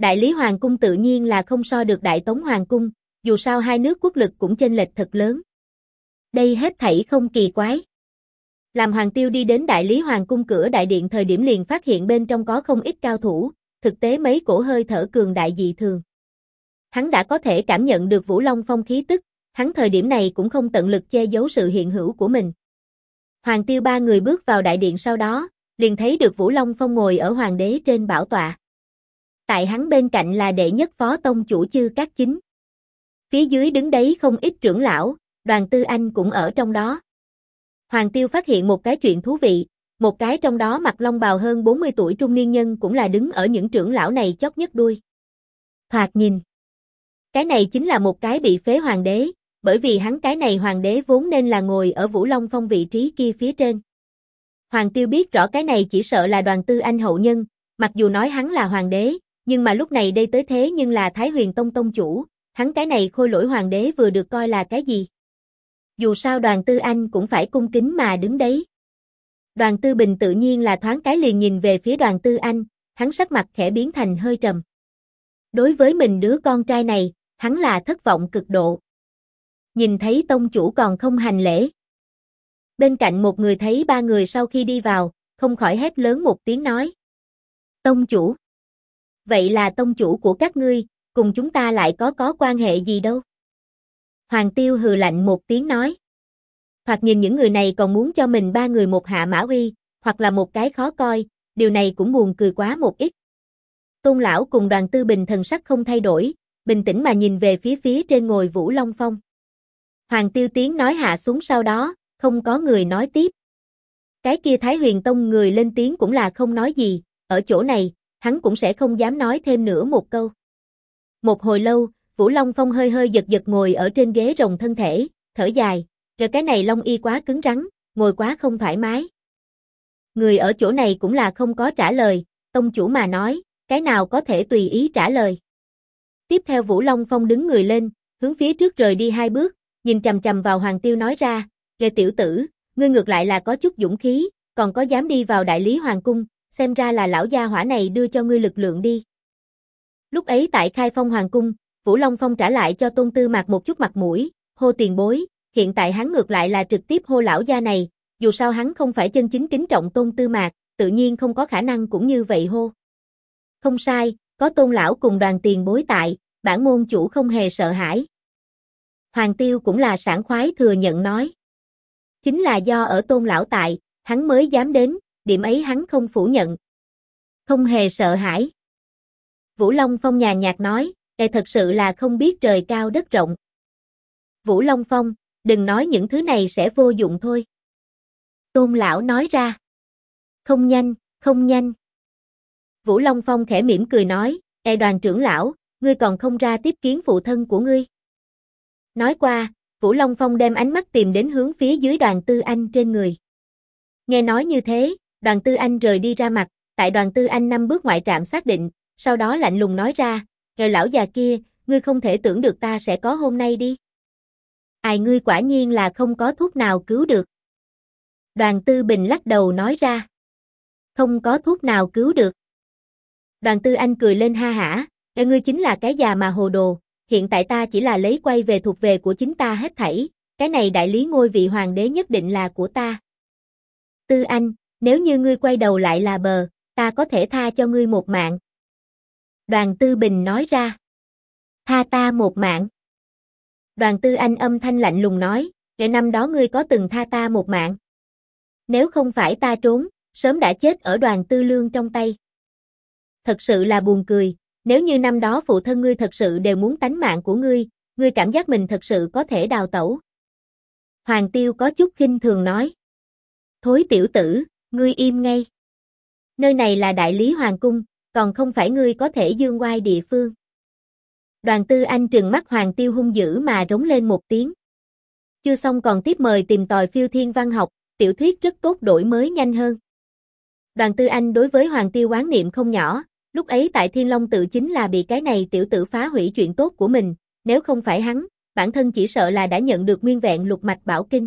A: Đại Lý Hoàng cung tự nhiên là không so được Đại Tống Hoàng cung, dù sao hai nước quốc lực cũng chênh lệch thật lớn. Đây hết thảy không kỳ quái. Làm Hoàng Tiêu đi đến Đại Lý Hoàng cung cửa đại điện thời điểm liền phát hiện bên trong có không ít cao thủ, thực tế mấy cổ hơi thở cường đại dị thường. Hắn đã có thể cảm nhận được Vũ Long Phong khí tức, hắn thời điểm này cũng không tận lực che giấu sự hiện hữu của mình. Hoàng Tiêu ba người bước vào đại điện sau đó, liền thấy được Vũ Long Phong ngồi ở hoàng đế trên bảo tọa. Tại hắn bên cạnh là đệ nhất phó tông chủ Chư Cát Chính. Phía dưới đứng đấy không ít trưởng lão, Đoàn Tư Anh cũng ở trong đó. Hoàng Tiêu phát hiện một cái chuyện thú vị, một cái trong đó mặc long bào hơn 40 tuổi trung niên nhân cũng là đứng ở những trưởng lão này chót nhất đuôi. Thoạt nhìn, cái này chính là một cái bị phế hoàng đế, bởi vì hắn cái này hoàng đế vốn nên là ngồi ở Vũ Long Phong vị trí kia phía trên. Hoàng Tiêu biết rõ cái này chỉ sợ là Đoàn Tư Anh hậu nhân, mặc dù nói hắn là hoàng đế, nhưng mà lúc này đây tới thế nhưng là Thái Huyền Tông tông chủ, hắn cái này khôi lỗi hoàng đế vừa được coi là cái gì? Dù sao Đoàn Tư Anh cũng phải cung kính mà đứng đấy. Đoàn Tư Bình tự nhiên là thoáng cái liền nhìn về phía Đoàn Tư Anh, hắn sắc mặt khẽ biến thành hơi trầm. Đối với mình đứa con trai này, hắn là thất vọng cực độ. Nhìn thấy tông chủ còn không hành lễ. Bên cạnh một người thấy ba người sau khi đi vào, không khỏi hét lớn một tiếng nói. Tông chủ. Vậy là tông chủ của các ngươi, cùng chúng ta lại có quan hệ gì đâu? Hoàng Tiêu hừ lạnh một tiếng nói. Thoạt nhìn những người này còn muốn cho mình ba người một hạ mã uy, hoặc là một cái khó coi, điều này cũng buồn cười quá một ít. Tôn lão cùng Đoàn Tư Bình thần sắc không thay đổi, bình tĩnh mà nhìn về phía trên ngồi Vũ Long Phong. Hoàng Tiêu tiếng nói hạ xuống sau đó, không có người nói tiếp. Cái kia Thái Huyền Tông người lên tiếng cũng là không nói gì, ở chỗ này, hắn cũng sẽ không dám nói thêm nữa một câu. Một hồi lâu, Vũ Long Phong hơi hơi giật ngồi ở trên ghế rồng thân thể, thở dài, rồi cái này lông y quá cứng rắn, ngồi quá không thoải mái. Người ở chỗ này cũng là không có trả lời, tông chủ mà nói, cái nào có thể tùy ý trả lời. Tiếp theo Vũ Long Phong đứng người lên, hướng phía trước rời đi hai bước, nhìn chằm chằm vào Hoàng Tiêu nói ra, "Ghê tiểu tử, ngươi ngược lại là có chút dũng khí, còn có dám đi vào Đại Lý Hoàng cung, xem ra là lão gia hỏa này đưa cho ngươi lực lượng đi." Lúc ấy tại Khai Phong Hoàng cung, Vũ Long Phong trả lại cho Tôn Tư Mạc một chút mặt mũi, hô tiền bối, hiện tại hắn ngược lại là trực tiếp hô lão gia này, dù sao hắn không phải chân chính kính trọng Tôn Tư Mạc, tự nhiên không có khả năng cũng như vậy hô. Không sai, có Tôn lão cùng Đoàn tiền bối tại, bản môn chủ không hề sợ hãi. Hoàng Tiêu cũng là sảng khoái thừa nhận nói. Chính là do ở Tôn lão tại, hắn mới dám đến, điểm ấy hắn không phủ nhận. Không hề sợ hãi. Vũ Long Phong nhàn nhạt nói, thật sự là không biết trời cao đất rộng. Vũ Long Phong, đừng nói những thứ này sẽ vô dụng thôi. Tôn lão nói ra. Không nhanh, không nhanh. Vũ Long Phong khẽ mỉm cười nói, Đoàn trưởng lão, ngươi còn không ra tiếp kiến phụ thân của ngươi. Nói qua, Vũ Long Phong đem ánh mắt tìm đến hướng phía dưới Đoàn Tư Anh trên người. Nghe nói như thế, Đoàn Tư Anh rời đi ra mặt, tại Đoàn Tư Anh 5 bước ngoại trạm xác định, sau đó lạnh lùng nói ra, "Người lão già kia, ngươi không thể tưởng được ta sẽ có hôm nay đi. Ai ngươi quả nhiên là không có thuốc nào cứu được." Đoàn Tư Bình lắc đầu nói ra, "Không có thuốc nào cứu được." Đoàn Tư Anh cười lên ha hả, "Ngươi chính là cái già mà hồ đồ, hiện tại ta chỉ là lấy quay về thuộc về của chính ta hết thảy, cái này đại lý ngôi vị hoàng đế nhất định là của ta. Tư Anh, nếu như ngươi quay đầu lại là bờ, ta có thể tha cho ngươi một mạng." Đoàn Tư Bình nói ra, "Tha ta một mạng." Đoàn Tư Anh âm thanh lạnh lùng nói, "Ngày năm đó ngươi có từng tha ta một mạng? Nếu không phải ta trốn, sớm đã chết ở Đoàn Tư Lương trong tay. Thật sự là buồn cười, nếu như năm đó phụ thân ngươi thật sự đều muốn tánh mạng của ngươi, ngươi cảm giác mình thật sự có thể đào tẩu." Hoàng Tiêu có chút khinh thường nói, "Thối tiểu tử, ngươi im ngay. Nơi này là Đại Lý Hoàng cung, còn không phải ngươi có thể dương oai địa phương." Đoàn Tư Anh trừng mắt Hoàng Tiêu hung dữ mà rống lên một tiếng. Chưa xong còn tiếp mời tìm tòi phiêu thiên văn học, tiểu thuyết rất tốt đổi mới nhanh hơn. Đoàn Tư Anh đối với Hoàng Tiêu oán niệm không nhỏ, lúc ấy tại Thiên Long tự chính là bị cái này tiểu tử phá hủy chuyện tốt của mình, nếu không phải hắn, bản thân chỉ sợ là đã nhận được nguyên vẹn lục mạch bảo kinh.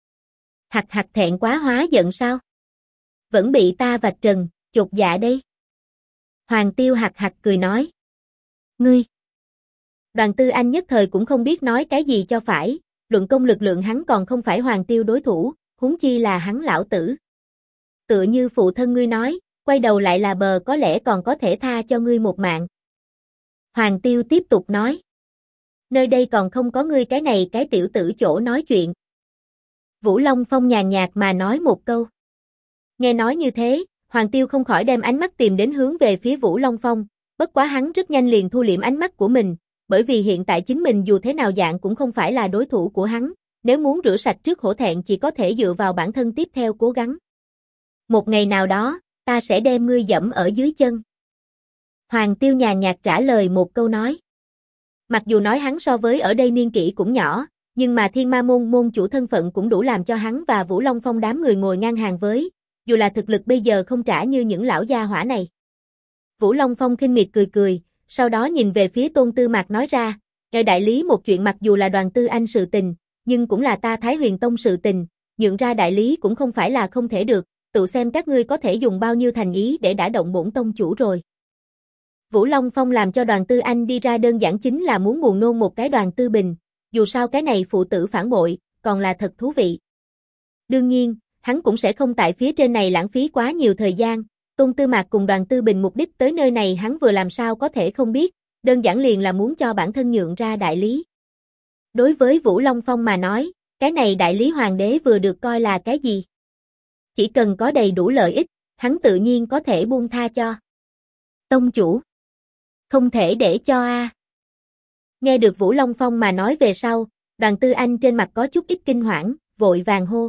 A: Hặc hặc thẹn quá hóa giận sao? Vẫn bị ta vạch trần, chột dạ đây. Hoàng Tiêu hặc hặc cười nói. Ngươi! Đoàn Tư Anh nhất thời cũng không biết nói cái gì cho phải, luận công lực lượng hắn còn không phải Hoàng Tiêu đối thủ, huống chi là hắn lão tử. Tựa như phụ thân ngươi nói, quay đầu lại là bờ có lẽ còn có thể tha cho ngươi một mạng. Hoàng Tiêu tiếp tục nói. Nơi đây còn không có ngươi cái này cái tiểu tử chỗ nói chuyện. Vũ Long Phong nhàn nhạt mà nói một câu. Nghe nói như thế, Hoàng Tiêu không khỏi đem ánh mắt tìm đến hướng về phía Vũ Long Phong, bất quá hắn rất nhanh liền thu liễm ánh mắt của mình, bởi vì hiện tại chính mình dù thế nào dạng cũng không phải là đối thủ của hắn, nếu muốn rửa sạch trước hổ thẹn chỉ có thể dựa vào bản thân tiếp theo cố gắng. Một ngày nào đó, ta sẽ đem ngươi dẫm ở dưới chân. Hoàng Tiêu nhàn nhạt trả lời một câu nói. Mặc dù nói hắn so với ở đây niên kỷ cũng nhỏ, nhưng mà Thiên Ma môn môn chủ thân phận cũng đủ làm cho hắn và Vũ Long Phong đám người ngồi ngang hàng với, dù là thực lực bây giờ không trả như những lão gia hỏa này. Vũ Long Phong khinh miệt cười cười, sau đó nhìn về phía Tôn Tư Mạc nói ra, nghe đại lý một chuyện mặc dù là Đoàn Tư Anh sự tình, nhưng cũng là ta Thái Huyền Tông sự tình, nhượng ra đại lý cũng không phải là không thể được, tự xem các ngươi có thể dùng bao nhiêu thành ý để đả động bổn tông chủ rồi. Vũ Long Phong làm cho Đoàn Tư Anh đi ra đơn giản chính là muốn buồn nôn một cái Đoàn Tư Bình, dù sao cái này phụ tử phản bội, còn là thật thú vị. Đương nhiên, hắn cũng sẽ không tại phía trên này lãng phí quá nhiều thời gian, Tôn Tư Mạc cùng Đoàn Tư Bình mục đích tới nơi này hắn vừa làm sao có thể không biết, đơn giản liền là muốn cho bản thân nhượng ra đại lý. Đối với Vũ Long Phong mà nói, cái này đại lý hoàng đế vừa được coi là cái gì? Chỉ cần có đầy đủ lợi ích, hắn tự nhiên có thể buông tha cho. Tông chủ. Không thể để cho a. Nghe được Vũ Long Phong mà nói về sau, Đoàn Tư Anh trên mặt có chút ít kinh hoảng, vội vàng hô.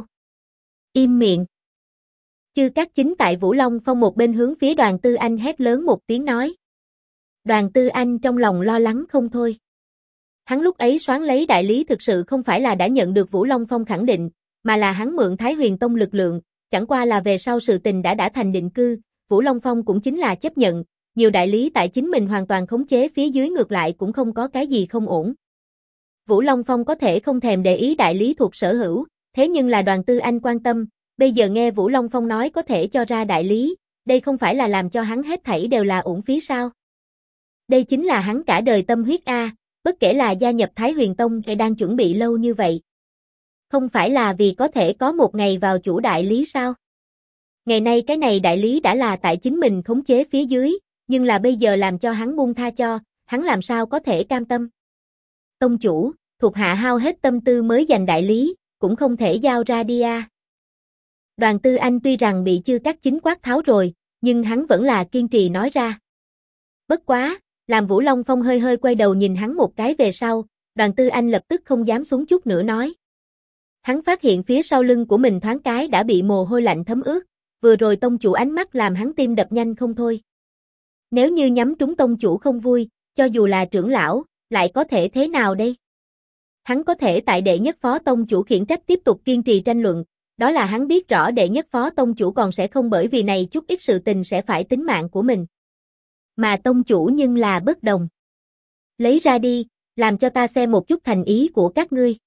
A: Im miệng. Chư Cát Chính tại Vũ Long Phong một bên hướng phía Đoàn Tư Anh hét lớn một tiếng nói. Đoàn Tư Anh trong lòng lo lắng không thôi. Hắn lúc ấy soán lấy đại lý thực sự không phải là đã nhận được Vũ Long Phong khẳng định, mà là hắn mượn Thái Huyền Tông lực lượng, chẳng qua là về sau sự tình đã thành định cư, Vũ Long Phong cũng chính là chấp nhận, nhiều đại lý tại chính mình hoàn toàn khống chế phía dưới ngược lại cũng không có cái gì không ổn. Vũ Long Phong có thể không thèm để ý đại lý thuộc sở hữu, thế nhưng là Đoàn Tư Anh quan tâm, bây giờ nghe Vũ Long Phong nói có thể cho ra đại lý, đây không phải là làm cho hắn hết thảy đều là uổng phí sao? Đây chính là hắn cả đời tâm huyết a, bất kể là gia nhập Thái Huyền Tông hay đang chuẩn bị lâu như vậy. Không phải là vì có thể có một ngày vào chủ đại lý sao? Ngày nay cái này đại lý đã là tại chính mình khống chế phía dưới, nhưng là bây giờ làm cho hắn buông tha cho, hắn làm sao có thể cam tâm? Tông chủ, thuộc hạ hao hết tâm tư mới giành đại lý, cũng không thể giao ra đi a. Đoàn Tư Anh tuy rằng bị Chư Cát Chính quát tháo rồi, nhưng hắn vẫn là kiên trì nói ra. Bất quá, làm Vũ Long Phong hơi hơi quay đầu nhìn hắn một cái về sau, Đoàn Tư Anh lập tức không dám xuống chút nữa nói. Hắn phát hiện phía sau lưng của mình thoáng cái đã bị mồ hôi lạnh thấm ướt, vừa rồi tông chủ ánh mắt làm hắn tim đập nhanh không thôi. Nếu như nhắm trúng tông chủ không vui, cho dù là trưởng lão, lại có thể thế nào đây? Hắn có thể tại đệ nhất phó tông chủ khiển trách tiếp tục kiên trì tranh luận, đó là hắn biết rõ đệ nhất phó tông chủ còn sẽ không bởi vì này chút ít sự tình sẽ phải tính mạng của mình. Mà tông chủ nhưng là bất đồng. Lấy ra đi, làm cho ta xem một chút thành ý của các ngươi.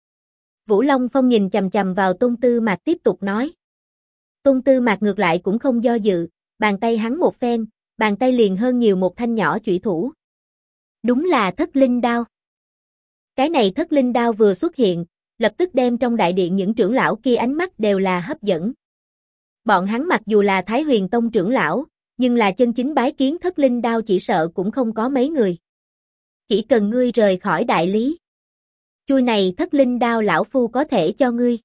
A: Vũ Long Phong nhìn chằm chằm vào Tôn Tư Mạc tiếp tục nói. Tôn Tư Mạc ngược lại cũng không do dự, bàn tay hắn một phen, bàn tay liền hơn nhiều một thanh nhỏ chủy thủ. Đúng là thất linh đao. Cái này thất linh đao vừa xuất hiện, lập tức đem trong đại điện những trưởng lão kia ánh mắt đều là hấp dẫn. Bọn hắn mặc dù là Thái Huyền Tông trưởng lão, nhưng là chân chính bái kiến thất linh đao chỉ sợ cũng không có mấy người. Chỉ cần ngươi rời khỏi đại lý. Chui này thất linh đao lão phu có thể cho ngươi.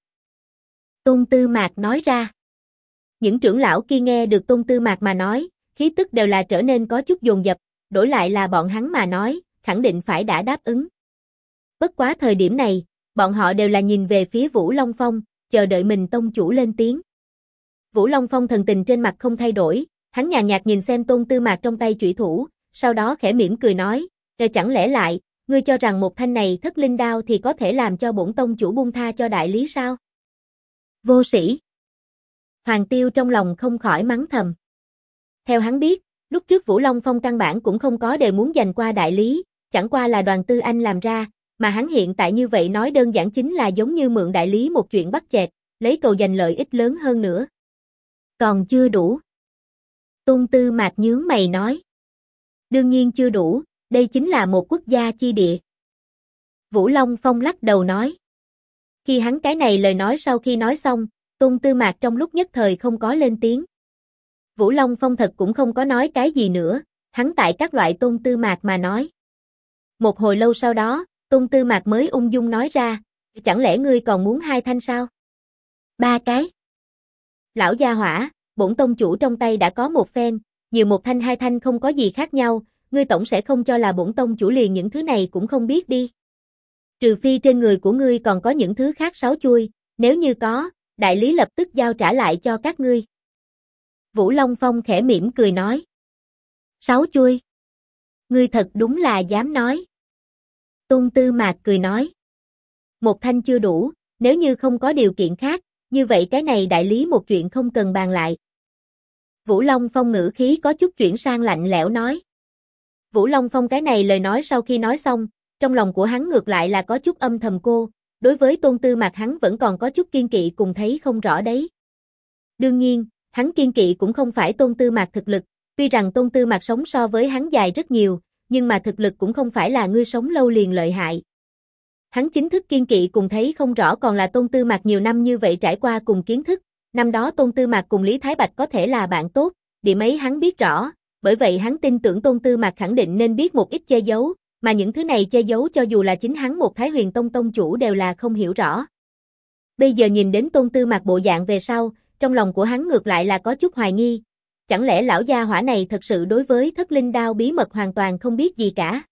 A: Tôn Tư Mạc nói ra. Những trưởng lão kia nghe được Tôn Tư Mạc mà nói, khí tức đều là trở nên có chút dồn dập, đổi lại là bọn hắn mà nói, khẳng định phải đã đáp ứng. Bất quá thời điểm này, bọn họ đều là nhìn về phía Vũ Long Phong, chờ đợi mình tông chủ lên tiếng. Vũ Long Phong thần tình trên mặt không thay đổi, hắn nhàn nhạt nhìn xem Tôn Tư Mạc trong tay chủy thủ, sau đó khẽ mỉm cười nói, chẳng lẽ lại, ngươi cho rằng một thanh này thất linh đao thì có thể làm cho bổn tông chủ buông tha cho đại lý sao? Vô sĩ. Hoàng Tiêu trong lòng không khỏi mắng thầm. Theo hắn biết, lúc trước Vũ Long Phong căn bản cũng không có đều muốn giành qua đại lý, chẳng qua là Đoàn Tư Anh làm ra, mà hắn hiện tại như vậy nói đơn giản chính là giống như mượn đại lý một chuyện bắt chẹt, lấy cầu giành lợi ích lớn hơn nữa. Còn chưa đủ. Tôn Tư Mạc nhướng mày nói. Đương nhiên chưa đủ, Đây chính là một quốc gia chi địa. Vũ Long Phong lắc đầu nói. Khi hắn cái này lời nói sau khi nói xong, Tôn Tư Mạc trong lúc nhất thời không có lên tiếng. Vũ Long Phong thật cũng không có nói cái gì nữa, hắn tại các loại Tôn Tư Mạc mà nói. Một hồi lâu sau đó, Tôn Tư Mạc mới ung dung nói ra, chẳng lẽ ngươi còn muốn 2 thanh sao? 3 cái. Lão gia hỏa, bổn tông chủ trong tay đã có một phen, nhiều 1 thanh 2 thanh không có gì khác nhau, ngươi tổng sẽ không cho là bổn tông chủ liền những thứ này cũng không biết đi. Trừ phi trên người của ngươi còn có những thứ khác 6 chuôi, nếu như có, đại lý lập tức giao trả lại cho các ngươi. Vũ Long Phong khẽ mỉm cười nói. 6 chuôi. Ngươi thật đúng là dám nói. Tôn Tư Mạc cười nói. 1 thanh chưa đủ, nếu như không có điều kiện khác, như vậy cái này đại lý một chuyện không cần bàn lại. Vũ Long Phong ngữ khí có chút chuyển sang lạnh lẽo nói. Vũ Long Phong cái này lời nói sau khi nói xong, trong lòng của hắn ngược lại là có chút âm thầm cô, đối với Tôn Tư Mạc hắn vẫn còn có chút kiên kỵ cùng thấy không rõ đấy. Đương nhiên, hắn kiên kỵ cũng không phải Tôn Tư Mạc thực lực, tuy rằng Tôn Tư Mạc sống so với hắn dài rất nhiều, nhưng mà thực lực cũng không phải là ngươi sống lâu liền lợi hại. Hắn chính thức kiên kỵ cùng thấy không rõ còn là Tôn Tư Mạc nhiều năm như vậy trải qua cùng kiến thức, năm đó Tôn Tư Mạc cùng Lý Thái Bạch có thể là bạn tốt, điểm ấy hắn biết rõ, bởi vậy hắn tin tưởng Tôn Tư Mạc khẳng định nên biết một ít che giấu, mà những thứ này che giấu cho dù là chính hắn một Thái Huyền Tông tông chủ đều là không hiểu rõ. Bây giờ nhìn đến Tôn Tư Mạc bộ dạng về sau, trong lòng của hắn ngược lại là có chút hoài nghi, chẳng lẽ lão gia hỏa này thật sự đối với Thất Linh Đao bí mật hoàn toàn không biết gì cả.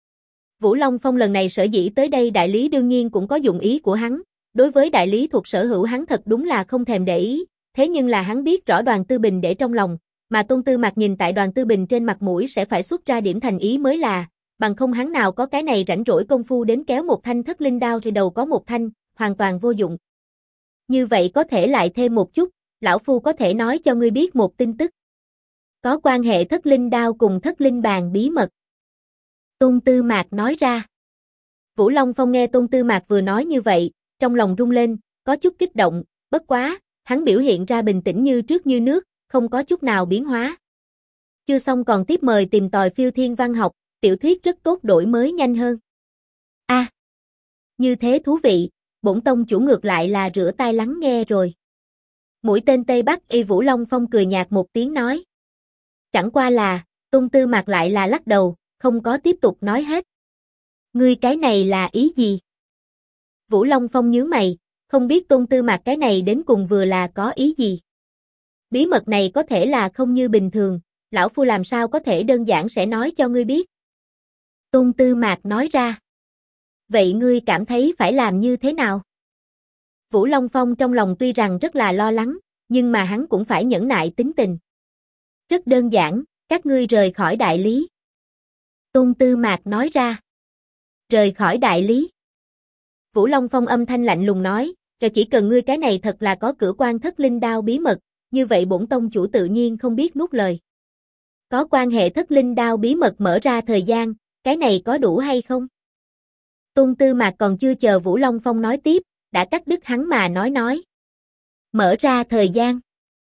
A: Vũ Long Phong lần này sở dĩ tới đây đại lý đương nhiên cũng có dụng ý của hắn, đối với đại lý thuộc sở hữu hắn thật đúng là không thèm để ý, thế nhưng là hắn biết rõ Đoàn Tư Bình để trong lòng, mà Tôn Tư Mạc nhìn tại Đoàn Tư Bình trên mặt mũi sẽ phải xuất ra điểm thành ý mới là, bằng không hắn nào có cái này rảnh rỗi công phu đến kéo một thanh Thất Linh Đao thì đầu có một thanh, hoàn toàn vô dụng. Như vậy có thể lại thêm một chút, lão phu có thể nói cho ngươi biết một tin tức. Có quan hệ Thất Linh Đao cùng Thất Linh Bàn bí mật. Tôn Tư Mạc nói ra. Vũ Long Phong nghe Tôn Tư Mạc vừa nói như vậy, trong lòng rung lên, có chút kích động, bất quá, hắn biểu hiện ra bình tĩnh như trước như nước, không có chút nào biến hóa. Chưa xong còn tiếp mời tìm tòi phiêu thiên văn học, tiểu thuyết rất tốt đổi mới nhanh hơn. Như thế thú vị, bổn tông chủ ngược lại là rửa tai lắng nghe rồi. Mũi tên Tây Bắc y Vũ Long Phong cười nhạt một tiếng nói. Chẳng qua là, Tôn Tư Mạc lại là lắc đầu, không có tiếp tục nói hết. Ngươi cái này là ý gì? Vũ Long Phong nhướng mày, không biết Tôn Tư Mạc cái này đến cùng vừa là có ý gì? Bí mật này có thể là không như bình thường, lão phu làm sao có thể đơn giản sẽ nói cho ngươi biết. Tôn Tư Mạc nói ra. Vậy ngươi cảm thấy phải làm như thế nào? Vũ Long Phong trong lòng tuy rằng rất là lo lắng, nhưng mà hắn cũng phải nhẫn nại tính tình. Rất đơn giản, các ngươi rời khỏi đại lý. Tôn Tư Mạc nói ra. Rời khỏi đại lý. Vũ Long Phong âm thanh lạnh lùng nói, chỉ cần ngươi cái này thật là có cửa quan Thất Linh Đao bí mật, như vậy bổn tông chủ tự nhiên không biết nuốt lời. Có quan hệ Thất Linh Đao bí mật mở ra thời gian, cái này có đủ hay không? Tôn Tư Mạc còn chưa chờ Vũ Long Phong nói tiếp, đã cắt đứt hắn mà nói. Mở ra thời gian.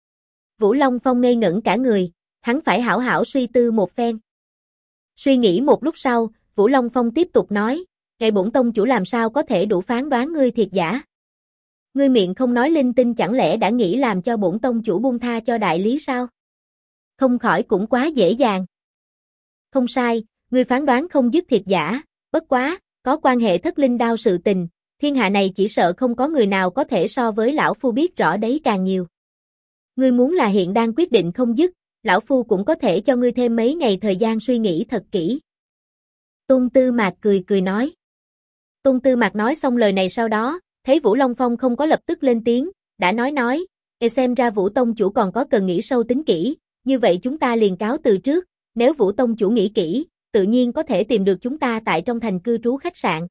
A: Vũ Long Phong ngây ngẩn cả người, hắn phải hảo hảo suy tư một phen. Suy nghĩ một lúc sau, Vũ Long Phong tiếp tục nói, ngày bổn tông chủ làm sao có thể đủ phán đoán ngươi thiệt giả. Ngươi miệng không nói linh tinh chẳng lẽ đã nghĩ làm cho bổn tông chủ buông tha cho đại lý sao? Không khỏi cũng quá dễ dàng. Không sai, ngươi phán đoán không dứt thiệt giả, bất quá, có quan hệ Thất Linh Đao sự tình, thiên hạ này chỉ sợ không có người nào có thể so với lão phu biết rõ đấy càng nhiều. Ngươi muốn là hiện đang quyết định không dứt, lão phu cũng có thể cho ngươi thêm mấy ngày thời gian suy nghĩ thật kỹ. Tôn Tư Mạc cười nói. Tôn Tư Mạc nói xong lời này sau đó, thấy Vũ Long Phong không có lập tức lên tiếng, đã nói, xem ra Vũ tông chủ còn có cần nghĩ sâu tính kỹ, như vậy chúng ta liền cáo từ trước, nếu Vũ tông chủ nghĩ kỹ, tự nhiên có thể tìm được chúng ta tại trong thành cư trú khách sạn.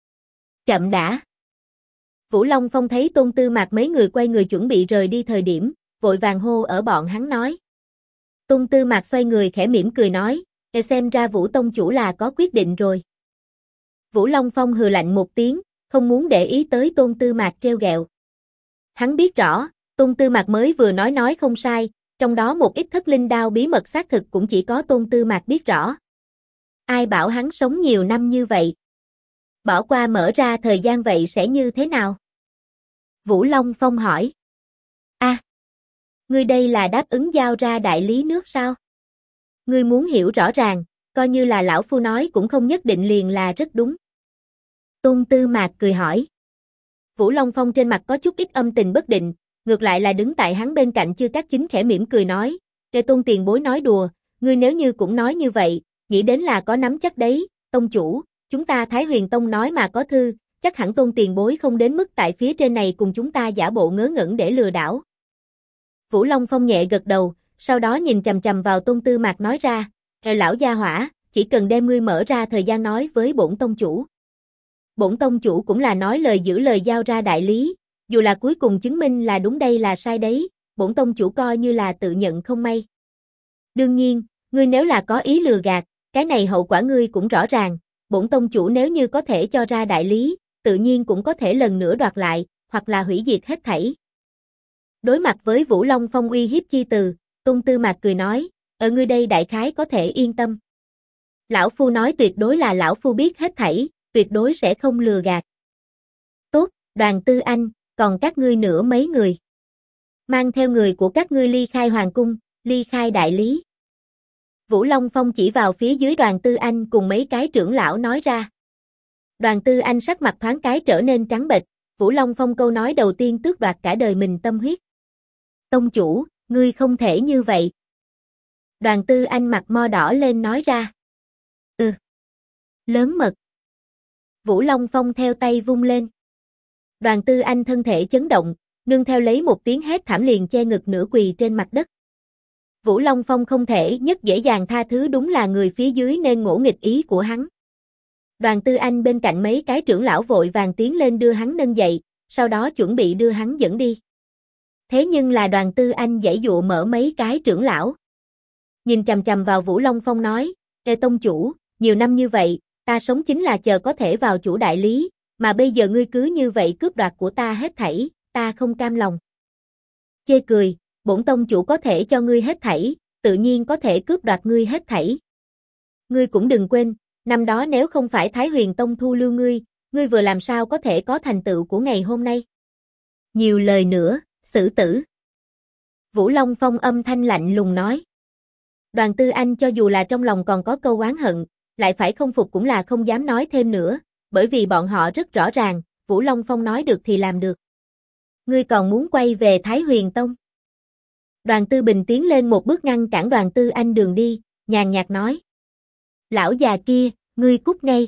A: Chậm đã. Vũ Long Phong thấy Tôn Tư Mạc mấy người quay người chuẩn bị rời đi thời điểm, vội vàng hô ở bọn hắn nói. Tôn Tư Mạc xoay người khẽ mỉm cười nói, xem ra Vũ tông chủ là có quyết định rồi. Vũ Long Phong hừ lạnh một tiếng, không muốn để ý tới Tôn Tư Mạc trêu ghẹo. Hắn biết rõ, Tôn Tư Mạc mới vừa nói không sai, trong đó một ít Thất Linh Đao bí mật xác thực cũng chỉ có Tôn Tư Mạc biết rõ. Ai bảo hắn sống nhiều năm như vậy? Bỏ qua mở ra thời gian vậy sẽ như thế nào? Vũ Long Phong hỏi. Ngươi đây là đáp ứng giao ra đại lý nước sao? Ngươi muốn hiểu rõ ràng, coi như là lão phu nói cũng không nhất định liền là rất đúng. Tôn Tư Mạc cười hỏi. Vũ Long Phong trên mặt có chút ít âm tình bất định, ngược lại là đứng tại hắn bên cạnh Chư Cát Chính khẽ mỉm cười nói, Kề Tôn tiền bối nói đùa, ngươi nếu như cũng nói như vậy, nghĩ đến là có nắm chắc đấy, tông chủ, chúng ta Thái Huyền Tông nói mà có thư, chắc hẳn Tôn tiền bối không đến mức tại phía trên này cùng chúng ta giả bộ ngớ ngẩn để lừa đảo. Vũ Long Phong nhẹ gật đầu, sau đó nhìn chằm chằm vào Tôn Tư Mạc nói ra, lão gia hỏa, chỉ cần đem ngươi mở ra thời gian nói với bổn tông chủ. Bổn tông chủ cũng là nói lời giữ lời giao ra đại lý, dù là cuối cùng chứng minh là đúng đây là sai đấy, bổn tông chủ coi như là tự nhận không may. Đương nhiên, ngươi nếu là có ý lừa gạt, cái này hậu quả ngươi cũng rõ ràng, bổn tông chủ nếu như có thể cho ra đại lý, tự nhiên cũng có thể lần nữa đoạt lại, hoặc là hủy diệt hết thảy. Đối mặt với Vũ Long Phong uy hiếp chi từ, Tôn Tư Mạc cười nói, ở ngươi đây đại khái có thể yên tâm. Lão phu nói tuyệt đối là lão phu biết hết thảy, tuyệt đối sẽ không lừa gạt. Tốt, Đoàn Tư Anh, còn các ngươi nữa mấy người. Mang theo người của các ngươi ly khai hoàng cung, ly khai đại lý. Vũ Long Phong chỉ vào phía dưới Đoàn Tư Anh cùng mấy cái trưởng lão nói ra. Đoàn Tư Anh sắc mặt thoáng cái trở nên trắng bệch, Vũ Long Phong câu nói đầu tiên tước đoạt cả đời mình tâm huyết. Tông chủ, ngươi không thể như vậy. Đoàn Tư Anh mặt mo đỏ lên nói ra. Lớn mật. Vũ Long Phong theo tay vung lên. Đoàn Tư Anh thân thể chấn động, nương theo lấy một tiếng hét thảm liền che ngực nửa quỳ trên mặt đất. Vũ Long Phong không thể nhất dễ dàng tha thứ đúng là người phía dưới nên ngỗ nghịch ý của hắn. Đoàn Tư Anh bên cạnh mấy cái trưởng lão vội vàng tiến lên đưa hắn nâng dậy, sau đó chuẩn bị đưa hắn dẫn đi. Thế nhưng là Đoàn Tư Anh giãy dụa mở mấy cái trưởng lão. Nhìn chằm chằm vào Vũ Long Phong nói, Ê tông chủ, nhiều năm như vậy, ta sống chính là chờ có thể vào chủ đại lý, mà bây giờ ngươi cứ như vậy cướp đoạt của ta hết thảy, ta không cam lòng. Chê cười, bổn tông chủ có thể cho ngươi hết thảy, tự nhiên có thể cướp đoạt ngươi hết thảy. Ngươi cũng đừng quên, năm đó nếu không phải Thái Huyền Tông thu lưu ngươi, ngươi vừa làm sao có thể có thành tựu của ngày hôm nay. Nhiều lời nữa, xử tử. Vũ Long Phong âm thanh lạnh lùng nói. Đoàn Tư Anh cho dù là trong lòng còn có câu oán hận, lại phải không phục cũng là không dám nói thêm nữa, bởi vì bọn họ rất rõ ràng, Vũ Long Phong nói được thì làm được. Ngươi còn muốn quay về Thái Huyền Tông? Đoàn Tư Bình tiến lên một bước ngăn cản Đoàn Tư Anh đường đi, nhàn nhạt nói. Lão già kia, ngươi cút ngay.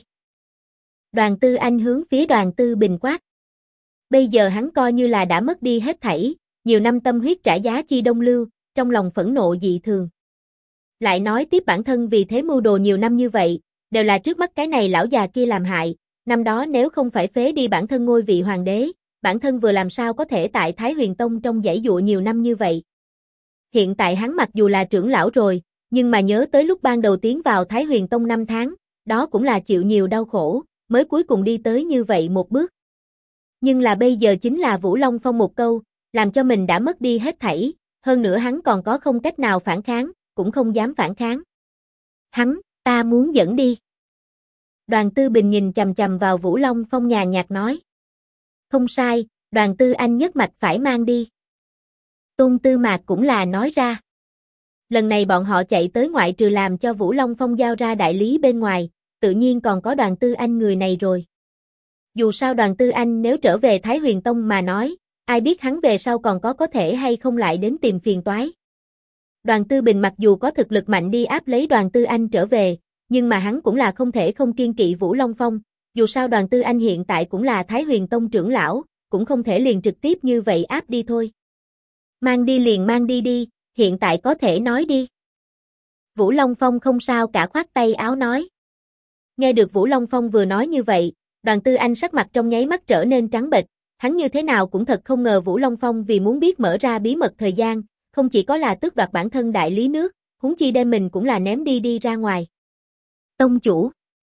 A: Đoàn Tư Anh hướng phía Đoàn Tư Bình quát. Bây giờ hắn coi như là đã mất đi hết thảy, nhiều năm tâm huyết trả giá chi đông lưu, trong lòng phẫn nộ dị thường. Lại nói tiếp bản thân vì thế mưu đồ nhiều năm như vậy, đều là trước mắt cái này lão già kia làm hại, năm đó nếu không phải phế đi bản thân ngôi vị hoàng đế, bản thân vừa làm sao có thể tại Thái Huyền Tông trong giãy dụa nhiều năm như vậy. Hiện tại hắn mặc dù là trưởng lão rồi, nhưng mà nhớ tới lúc ban đầu tiến vào Thái Huyền Tông 5 tháng, đó cũng là chịu nhiều đau khổ, mới cuối cùng đi tới như vậy một bước. Nhưng là bây giờ chính là Vũ Long Phong một câu, làm cho mình đã mất đi hết thảy, hơn nữa hắn còn có không cách nào phản kháng, cũng không dám phản kháng. Hắn, ta muốn dẫn đi. Đoàn Tư Bình nhìn chằm chằm vào Vũ Long Phong nhàn nhạt nói. Không sai, Đoàn Tư Anh nhất mạch phải mang đi. Tôn Tư Mạc cũng là nói ra. Lần này bọn họ chạy tới ngoại trừ làm cho Vũ Long Phong giao ra đại lý bên ngoài, tự nhiên còn có Đoàn Tư Anh người này rồi. Dù sao Đoàn Tư Anh nếu trở về Thái Huyền Tông mà nói, ai biết hắn về sau còn có thể hay không lại đến tìm phiền toái. Đoàn Tư Bình mặc dù có thực lực mạnh đi áp lấy Đoàn Tư Anh trở về, nhưng mà hắn cũng là không thể không kiên kỵ Vũ Long Phong, dù sao Đoàn Tư Anh hiện tại cũng là Thái Huyền Tông trưởng lão, cũng không thể liền trực tiếp như vậy áp đi thôi. Mang đi liền mang đi đi, hiện tại có thể nói đi. Vũ Long Phong không sao cả khoát tay áo nói. Nghe được Vũ Long Phong vừa nói như vậy, Đoàn Tư Anh sắc mặt trong nháy mắt trở nên trắng bệch, hắn như thế nào cũng thật không ngờ Vũ Long Phong vì muốn biết mở ra bí mật thời gian, không chỉ có là tước đoạt bản thân đại lý nước, huống chi đem mình cũng là ném đi ra ngoài. Tông chủ.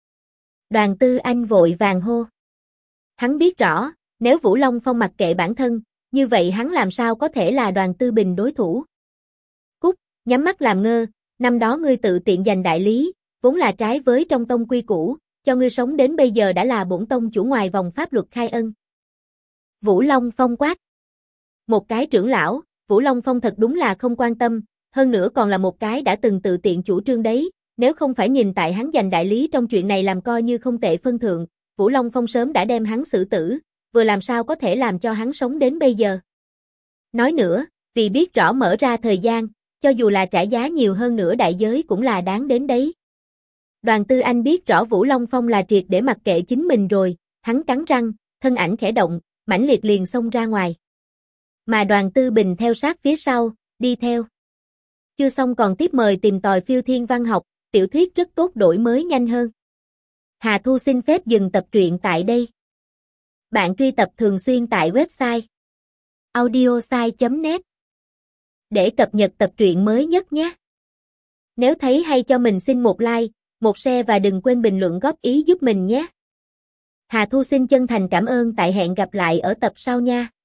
A: Đoàn Tư Anh vội vàng hô. Hắn biết rõ, nếu Vũ Long Phong mặc kệ bản thân, như vậy hắn làm sao có thể là Đoàn Tư Bình đối thủ. Cút, nhắm mắt làm ngơ, năm đó ngươi tự tiện giành đại lý, vốn là trái với trong tông quy củ, cho ngươi sống đến bây giờ đã là bổn tông chủ ngoài vòng pháp luật khai ân. Vũ Long Phong quát. Một cái trưởng lão, Vũ Long Phong thật đúng là không quan tâm, hơn nữa còn là một cái đã từng tự tiện chủ trương đấy, nếu không phải nhìn tại hắn giành đại lý trong chuyện này làm coi như không tệ phân thượng, Vũ Long Phong sớm đã đem hắn xử tử, vừa làm sao có thể làm cho hắn sống đến bây giờ. Nói nữa, vì biết rõ mở ra thời gian, cho dù là trả giá nhiều hơn nữa đại giới cũng là đáng đến đấy. Đoàn Tư Anh biết rõ Vũ Long Phong là triệt để mặc kệ chính mình rồi, hắn cắn răng, thân ảnh khẽ động, mãnh liệt liền xông ra ngoài. Mà Đoàn Tư Bình theo sát phía sau, đi theo. Chưa xong còn tiếp mời tìm tòi phiêu thiên văn học, tiểu thuyết rất tốt đổi mới nhanh hơn. Hà Thu xin phép dừng tập truyện tại đây. Bạn truy tập thường xuyên tại website audiosai.net để cập nhật tập truyện mới nhất nhé. Nếu thấy hay cho mình xin một like, một share và đừng quên bình luận góp ý giúp mình nhé. Hà Thu xin chân thành cảm ơn tại hẹn gặp lại ở tập sau nha.